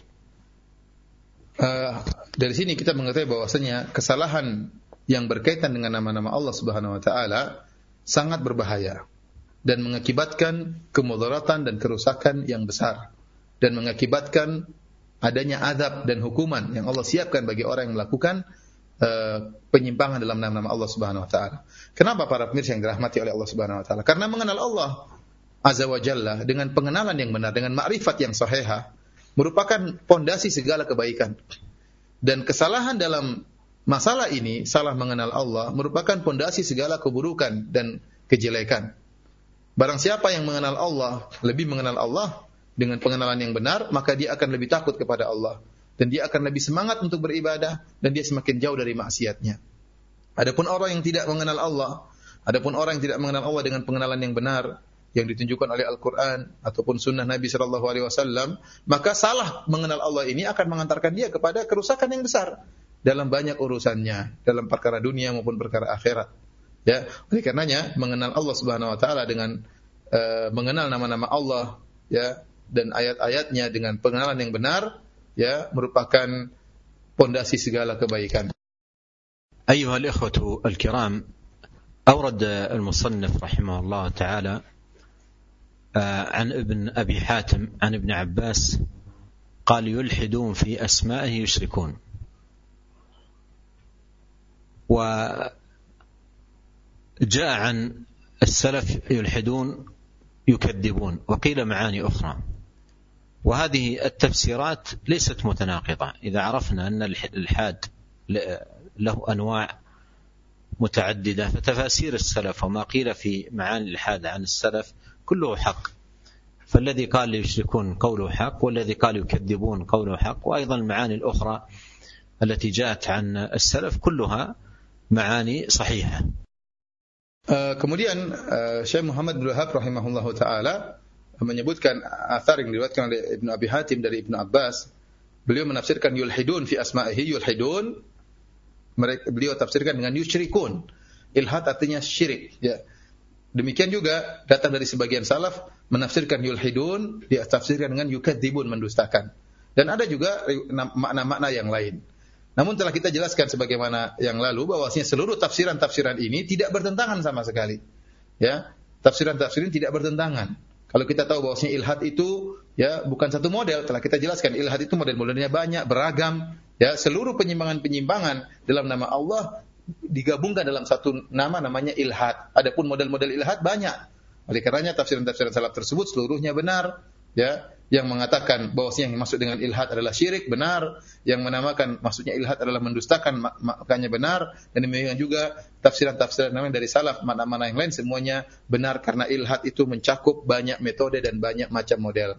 Uh, dari sini kita mengetahui bahwasanya kesalahan yang berkaitan dengan nama-nama Allah Subhanahu wa taala sangat berbahaya dan mengakibatkan kemudaratan dan kerusakan yang besar, dan mengakibatkan adanya azab dan hukuman yang Allah siapkan bagi orang yang melakukan uh, penyimpangan dalam nama-nama Allah Subhanahu wa taala. Kenapa para pemirsa yang dirahmati oleh Allah Subhanahu wa taala? Karena mengenal Allah Azza wa Jalla dengan pengenalan yang benar, dengan ma'rifat yang sahihah, merupakan pondasi segala kebaikan. Dan kesalahan dalam masalah ini, salah mengenal Allah, merupakan pondasi segala keburukan dan kejelekan. Barang siapa yang mengenal Allah, lebih mengenal Allah dengan pengenalan yang benar, maka dia akan lebih takut kepada Allah. Dan dia akan lebih semangat untuk beribadah, dan dia semakin jauh dari maksiatnya. Adapun orang yang tidak mengenal Allah, adapun orang yang tidak mengenal Allah dengan pengenalan yang benar, yang ditunjukkan oleh Al-Quran, ataupun sunnah Nabi shallallahu alaihi wasallam, maka salah mengenal Allah ini akan mengantarkan dia kepada kerusakan yang besar dalam banyak urusannya, dalam perkara dunia maupun perkara akhirat. Ya, oleh karenanya mengenal Allah Subhanahu wa taala dengan uh, mengenal nama-nama Allah, ya, dan ayat-ayatnya dengan pengenalan yang benar, ya, merupakan pondasi segala kebaikan. أيها الإخوة الكرام، أورد المصنف رحمه الله تعالى عن ابن أبي حاتم عن ابن عباس قال: يلحدون في أسمائه يشركون. وجاء عن السلف يلحدون يكذبون، وقيل معاني أخرى، وهذه التفسيرات ليست متناقضة إذا عرفنا أن الإلحاد له أنواع متعددة، فتفاسير السلف وما قيل في معاني الإلحاد عن السلف كله حق. فالذي قال يشركون قوله حق، والذي قال يكذبون قوله حق، وأيضا المعاني الأخرى التي جاءت عن السلف كلها معاني صحيحة. Uh, kemudian uh, Syekh Muhammad bin Wahab rahimahullahu taala menyebutkan athar yang diriwayatkan oleh Ibnu Abi Hatim dari Ibnu Abbas. Beliau menafsirkan yulhidun fi asma'ihi, yulhidun mereka beliau tafsirkan dengan yusyrikun. Ilhad artinya syirik, ya. Demikian juga datang dari sebagian salaf menafsirkan yulhidun, dia tafsirkan dengan yukadzibun, mendustakan. Dan ada juga makna-makna yang lain. Namun telah kita jelaskan sebagaimana yang lalu bahwasanya seluruh tafsiran-tafsiran ini tidak bertentangan sama sekali. Ya, tafsiran-tafsiran tidak bertentangan. Kalau kita tahu bahwasanya ilhad itu ya bukan satu model, telah kita jelaskan ilhad itu model-modelnya banyak, beragam, ya, seluruh penyimpangan-penyimpangan dalam nama Allah digabungkan dalam satu nama namanya ilhad. Adapun model-model ilhad banyak. Oleh karenanya tafsiran-tafsiran salaf tersebut seluruhnya benar, ya. Yang mengatakan bahwasanya yang maksud dengan ilhad adalah syirik benar, yang menamakan maksudnya ilhad adalah mendustakan maknanya benar, dan demikian juga tafsiran-tafsiran lain dari salaf makna-makna yang lain semuanya benar karena ilhad itu mencakup banyak metode dan banyak macam model.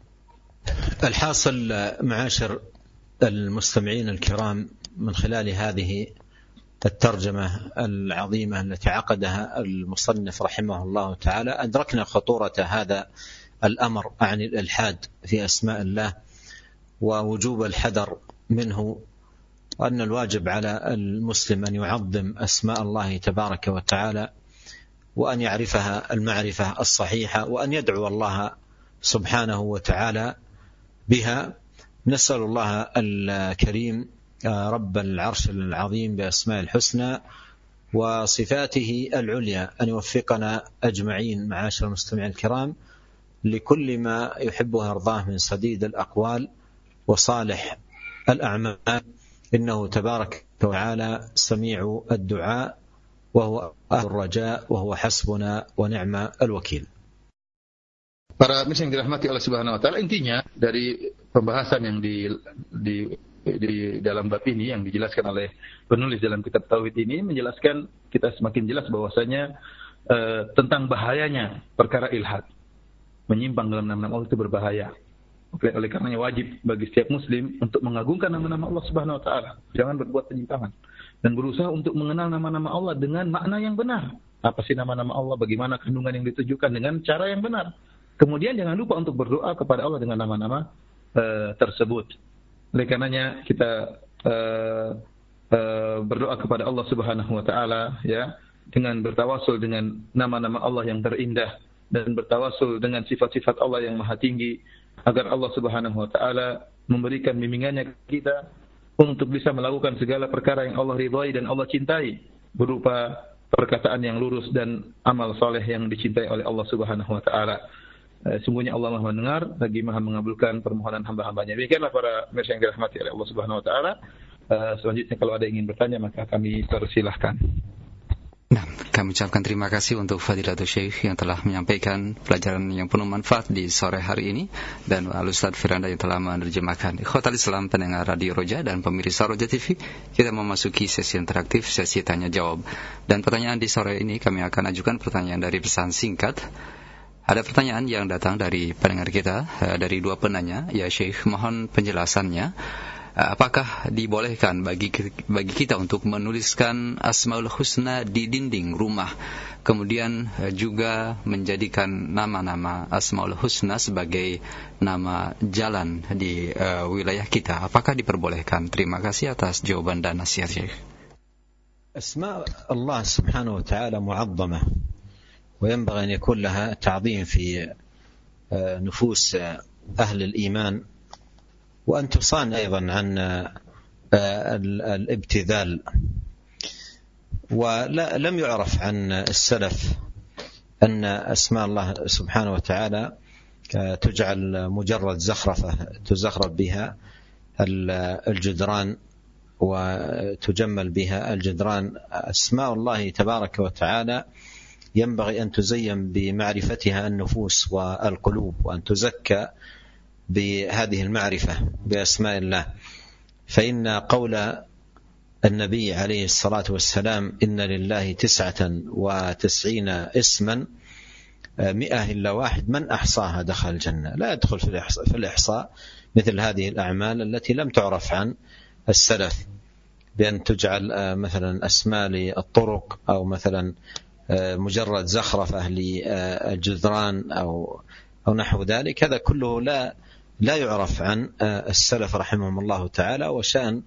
الحاصل معاشر المستمعين الكرام من خلال هذه الترجمة العظيمة التي عقدها المصنف رحمه الله تعالى أدركنا خطورة هذا الأمر عن الإلحاد في أسماء الله ووجوب الحذر منه، وأن الواجب على المسلم أن يعظم أسماء الله تبارك وتعالى وأن يعرفها المعرفة الصحيحة وأن يدعو الله سبحانه وتعالى بها. نسأل الله الكريم رب العرش العظيم بأسماء الحسنى وصفاته العليا أن يوفقنا أجمعين معاشر المستمعين الكرام لكل ما يحبه ويرضاه من سديد الأقوال وصالح الأعمال، إنه تبارك وتعالى سميع الدعاء وهو أهل الرجاء وهو حسبنا ونعم الوكيل. Para muslim yang dirahmati Allah Subhanahu wa taala, intinya dari pembahasan yang di, di di dalam bab ini yang dijelaskan oleh penulis dalam kitab tauhid ini menjelaskan kita semakin jelas bahwasanya uh, tentang bahayanya perkara ilhad. Menyimpang dalam nama-nama Allah itu berbahaya. Oleh, oleh karenanya wajib bagi setiap muslim untuk mengagungkan nama-nama Allah Subhanahu wa taala. Jangan berbuat penyimpangan dan berusaha untuk mengenal nama-nama Allah dengan makna yang benar. Apa sih nama-nama Allah? Bagaimana kandungan yang ditujukan dengan cara yang benar. Kemudian jangan lupa untuk berdoa kepada Allah dengan nama-nama uh, tersebut. Oleh karenanya kita uh, uh, berdoa kepada Allah Subhanahu wa taala, ya, dengan bertawasul dengan nama-nama Allah yang terindah dan bertawasul dengan sifat-sifat Allah yang maha tinggi, agar Allah Subhanahu wa taala memberikan bimbingannya kita untuk bisa melakukan segala perkara yang Allah ridhai dan Allah cintai, berupa perkataan yang lurus dan amal soleh yang dicintai oleh Allah Subhanahu wa taala. Sungguhnya Allah Maha mendengar lagi Maha mengabulkan permohonan hamba-hambanya. Demikianlah para pemirsa yang dirahmati oleh Allah Subhanahu wa taala. Selanjutnya kalau ada yang ingin bertanya maka kami persilahkan. Nah, kami ucapkan terima kasih untuk Fadilatul Syekh yang telah menyampaikan pelajaran yang penuh manfaat di sore hari ini, dan Al-Ustaz Firanda yang telah menerjemahkan. Ikhwatal Islam, pendengar Radio Roja dan pemirsa Roja T V, kita memasuki sesi interaktif, sesi tanya jawab. Dan pertanyaan di sore ini kami akan ajukan pertanyaan dari pesan singkat. Ada pertanyaan yang datang dari pendengar kita, dari dua penanya. Ya Syekh, mohon penjelasannya. Apakah dibolehkan bagi bagi kita untuk menuliskan Asmaul Husna di dinding rumah, kemudian juga menjadikan nama-nama Asmaul Husna sebagai nama jalan di uh, wilayah kita? Apakah diperbolehkan? Terima kasih atas jawaban dan nasihat Syekh. Asma Allah Subhanahu wa taala mu'azzamah wa yanbaghi an yakun laha ta'zim fi nufus ahli al-iman, وأن تصان أيضا عن الابتذال. ولم يعرف عن السلف أن أسماء الله سبحانه وتعالى تجعل مجرد زخرفة تزخرف بها الجدران وتجمل بها الجدران. أسماء الله تبارك وتعالى ينبغي أن تزين بمعرفتها النفوس والقلوب، وأن تزكى بهذه المعرفة بأسماء الله. فإن قول النبي عليه الصلاة والسلام إن لله تسعة وتسعين اسما مئة إلا واحد من أحصاها دخل الجنة، لا يدخل في الإحصاء مثل هذه الأعمال التي لم تعرف عن السلف، بأن تجعل مثلا أسماء للطرق أو مثلا مجرد زخرفة للجدران أو أو نحو ذلك. هذا كله لا لا يعرف عن السلف رحمهم الله تعالى. وشأن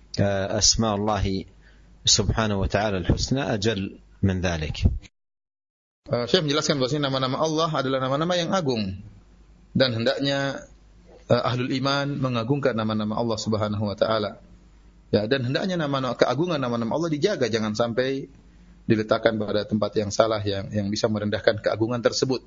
أسماء الله سبحانه وتعالى الحسنى أجل من ذلك. Saya menjelaskan bahwasanya nama-nama Allah adalah nama-nama yang agung, dan hendaknya uh, ahlul iman mengagungkan nama-nama Allah Subhanahu wa taala. Ya, dan hendaknya nama-nama keagungan nama-nama Allah dijaga, jangan sampai diletakkan pada tempat yang salah yang yang bisa merendahkan keagungan tersebut.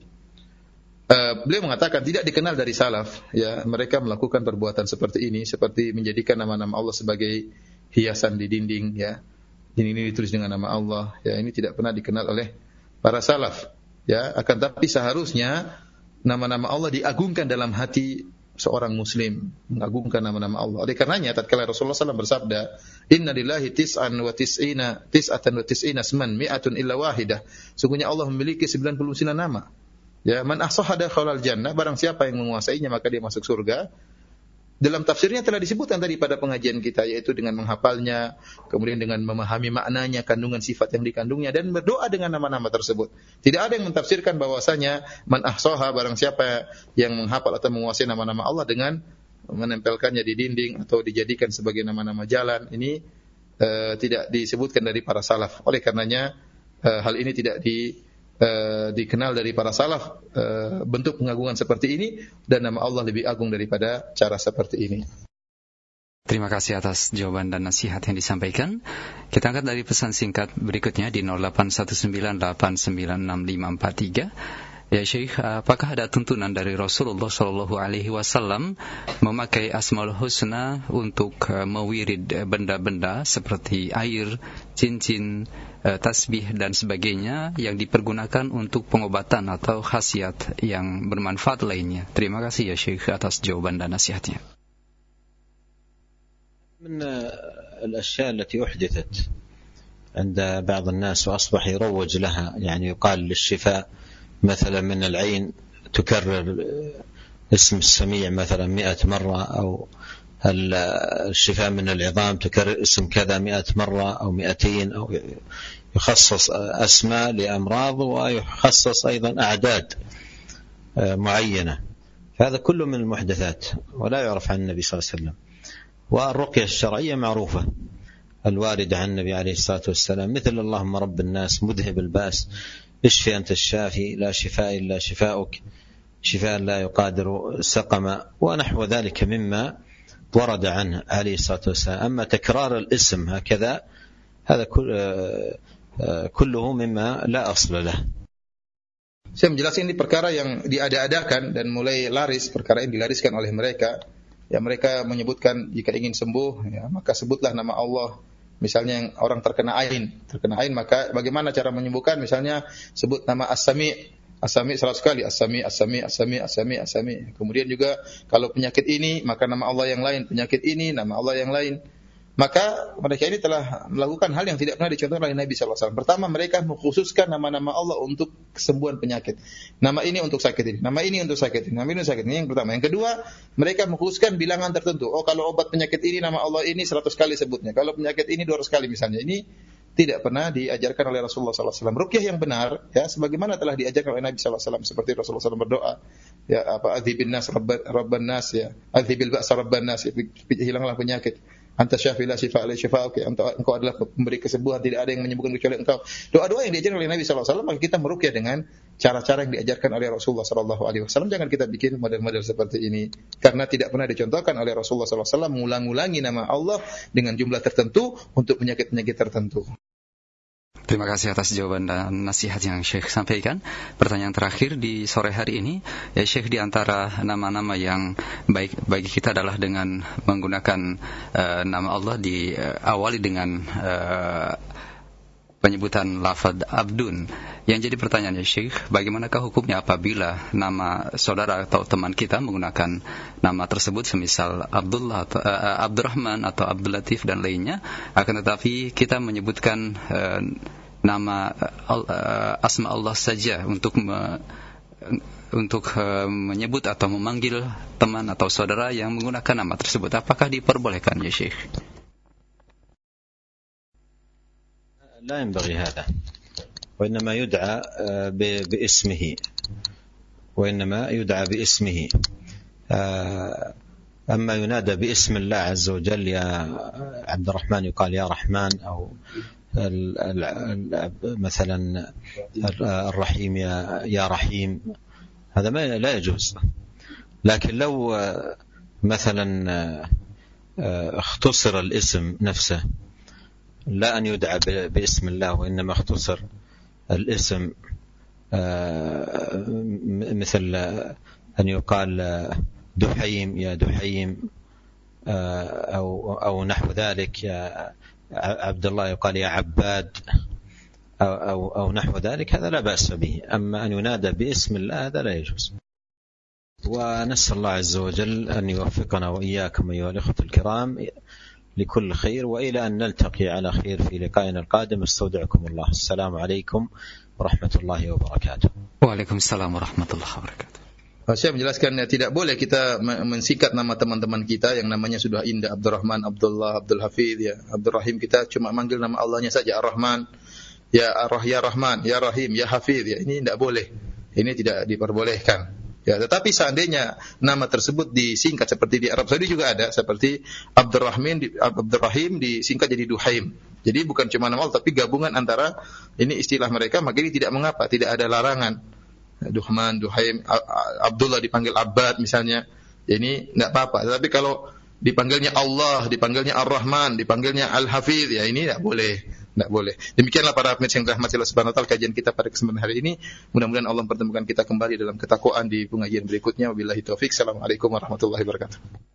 Uh, beliau mengatakan tidak dikenal dari salaf, ya, mereka melakukan perbuatan seperti ini, seperti menjadikan nama-nama Allah sebagai hiasan di dinding, ya. Dinding ini ditulis dengan nama Allah, ya, ini tidak pernah dikenal oleh para salaf, ya. Akan tapi seharusnya nama-nama Allah diagungkan dalam hati seorang muslim, mengagungkan nama-nama Allah. Oleh karenanya tatkala Rasulullah sallallahu alaihi wasallam bersabda, "Inna lillahi tis'an wa tis'ina tis'atan wa tis'ina asman mi'atun illa wahidah." Sungguhnya Allah memiliki sembilan puluh sembilan nama. Ya, man ahsaha dakhala al-jannah, barang siapa yang menguasainya maka dia masuk surga. Dalam tafsirnya telah disebutkan tadi pada pengajian kita, yaitu dengan menghafalnya, kemudian dengan memahami maknanya, kandungan sifat yang dikandungnya, dan berdoa dengan nama-nama tersebut. Tidak ada yang mentafsirkan bahwasanya man ahsaha, barang siapa yang menghafal atau menguasai nama-nama Allah dengan menempelkannya di dinding atau dijadikan sebagai nama-nama jalan. Ini uh, tidak disebutkan dari para salaf. Oleh karenanya uh, hal ini tidak di Uh, dikenal dari para salaf, uh, bentuk pengagungan seperti ini, dan nama Allah lebih agung daripada cara seperti ini. Terima kasih atas jawaban dan nasihat yang disampaikan. Kita angkat dari pesan singkat berikutnya di nol delapan satu sembilan delapan sembilan enam lima empat tiga. Ya Syekh, apakah ada tuntunan dari Rasulullah Shallallahu Alaihi Wasallam memakai Asmaul Husna untuk uh, mewirid benda-benda seperti air, cincin, uh, tasbih dan sebagainya yang dipergunakan untuk pengobatan atau khasiat yang bermanfaat lainnya? Terima kasih ya Syekh atas jawaban dan nasihatnya. من الأشياء التي أحدثت عند بعض الناس وأصبح يروج لها، يعني يقال للشفاء مثلا من العين تكرر اسم السميع مثلا مئة مرة، أو الشفاء من العظام تكرر اسم كذا مئة مرة أو مئتين، أو يخصص أسماء لأمراض ويخصص أيضا أعداد معينة. هذا كله من المحدثات ولا يعرف عن النبي صلى الله عليه وسلم. والرقية الشرعية معروفة الواردة عن النبي عليه الصلاة والسلام، مثل اللهم رب الناس مذهب الباس اشفي أنت الشافي لا شفاء إلا شفاؤك شفاء لا يقادر سقما، ونحو ذلك مما ورد عنه عليه الصلاة والسلام. أما تكرار الاسم هكذا هذا كله مما لا أصل له. Saya menjelaskan ini perkara yang diada-adakan dan mulai laris, perkara yang dilariskan oleh mereka. Ya, mereka menyebutkan jika ingin sembuh, ya, maka sebutlah nama Allah, misalnya yang orang terkena ain, terkena ain maka bagaimana cara menyembuhkan? Misalnya sebut nama As-Sami, As-Sami seratus kali, As-Sami, As-Sami, As-Sami, As-Sami, As-Sami. Kemudian juga kalau penyakit ini maka nama Allah yang lain, penyakit ini nama Allah yang lain. Maka mereka ini telah melakukan hal yang tidak pernah dicontohkan oleh Nabi sallallahu alaihi wasallam. Pertama, mereka mengkhususkan nama-nama Allah untuk kesembuhan penyakit. Nama ini untuk sakit ini, nama ini untuk sakit ini, nama ini untuk sakit ini. Yang pertama. Yang kedua, mereka mengkhususkan bilangan tertentu. Oh, kalau obat penyakit ini nama Allah ini seratus kali sebutnya. Kalau penyakit ini dua ratus kali misalnya. Ini tidak pernah diajarkan oleh Rasulullah sallallahu alaihi wasallam. Ruqyah yang benar, ya, sebagaimana telah diajarkan oleh Nabi sallallahu alaihi wasallam, seperti Rasulullah sallallahu alaihi wasallam berdoa, ya, apa adzibin nas rabban nas, ya, adzibil ba'sa rabban nas, ya, hilanglah penyakit. Anta syafi la syifa la syifa, okay. Engkau adalah pemberi kesembuhan, tidak ada yang menyembuhkan kecuali Engkau. Doa-doa yang diajarkan oleh Nabi sallallahu alaihi wasallam, maka kita meruqyah dengan cara-cara yang diajarkan oleh Rasulullah sallallahu alaihi wasallam. Jangan kita bikin model-model seperti ini, karena tidak pernah dicontohkan oleh Rasulullah sallallahu alaihi wasallam mengulang-ulangi nama Allah dengan jumlah tertentu untuk penyakit-penyakit tertentu. Terima kasih atas jawaban dan nasihat yang Syekh sampaikan. Pertanyaan terakhir di sore hari ini, ya Syekh, di antara nama-nama yang baik bagi kita adalah dengan menggunakan uh, nama Allah diawali uh, dengan uh, penyebutan lafaz Abdun. Yang jadi pertanyaannya Syekh, bagaimanakah hukumnya apabila nama saudara atau teman kita menggunakan nama tersebut, semisal Abdullah atau uh, Abdurrahman atau Abdul Latif dan lainnya, akan tetapi kita menyebutkan uh, nama uh, asma Allah saja untuk me, untuk uh, menyebut atau memanggil teman atau saudara yang menggunakan nama tersebut. Apakah diperbolehkan ya Syekh? لا ينبغي هذا، وإنما يدعى باسمه وإنما يدعى باسمه أما ينادى باسم الله عز وجل يا عبد الرحمن يقال يا رحمن، أو مثلا الرحيم يا يا رحيم، هذا ما لا يجوز. لكن لو مثلا اختصر الاسم نفسه، لا أن يدعى باسم الله وإنما اختصر الاسم مثل أن يقال دحيم يا دحيم أو أو نحو ذلك، يا عبد الله يقال يا عباد أو أو, أو نحو ذلك، هذا لا بأس به. أما أن ينادى باسم الله هذا لا يجوز. ونسأل الله عز وجل أن يوفقنا وإياكم أيها الأخوة الكرام لكل خير، وإلى أن نلتقي على خير في لقائنا القادم. استودعكم الله. السلام عليكم ورحمة الله وبركاته. Waalaikumsalam warahmatullahi wabarakatuh. Saya menjelaskan ya, tidak boleh kita mensingkat nama teman-teman kita yang namanya sudah indah, Abdurrahman, Abdullah, Abdul Hafidh, ya, Abdurrahim. Kita cuma manggil nama Allahnya saja, Ar-Rahman, ya Ar-Rah, ya Rahman, ya Rahim, ya Hafidh, ya. Ini tidak boleh. Ini tidak diperbolehkan. Ya, tetapi seandainya nama tersebut disingkat seperti di Arab Saudi juga ada, seperti Abdurrahman, di, Abdurrahim disingkat jadi Duhaim. Jadi bukan cuma nama Allah, tapi gabungan antara ini istilah mereka, maka ini tidak mengapa, tidak ada larangan. Duhman, Duhaim, Abdullah dipanggil Abbad misalnya, ini tidak apa-apa. Tetapi kalau dipanggilnya Allah, dipanggilnya Ar-Rahman, dipanggilnya Al-Hafidh, ya ini tidak boleh. Tidak boleh. Demikianlah para pemirsa yang dirahmati Allah Subhanahu wa taala, kajian kita pada kesempatan hari ini. Mudah-mudahan Allah mempertemukan kita kembali dalam ketakwaan di pengajian berikutnya. Wabillahi taufik. Assalamualaikum warahmatullahi wabarakatuh.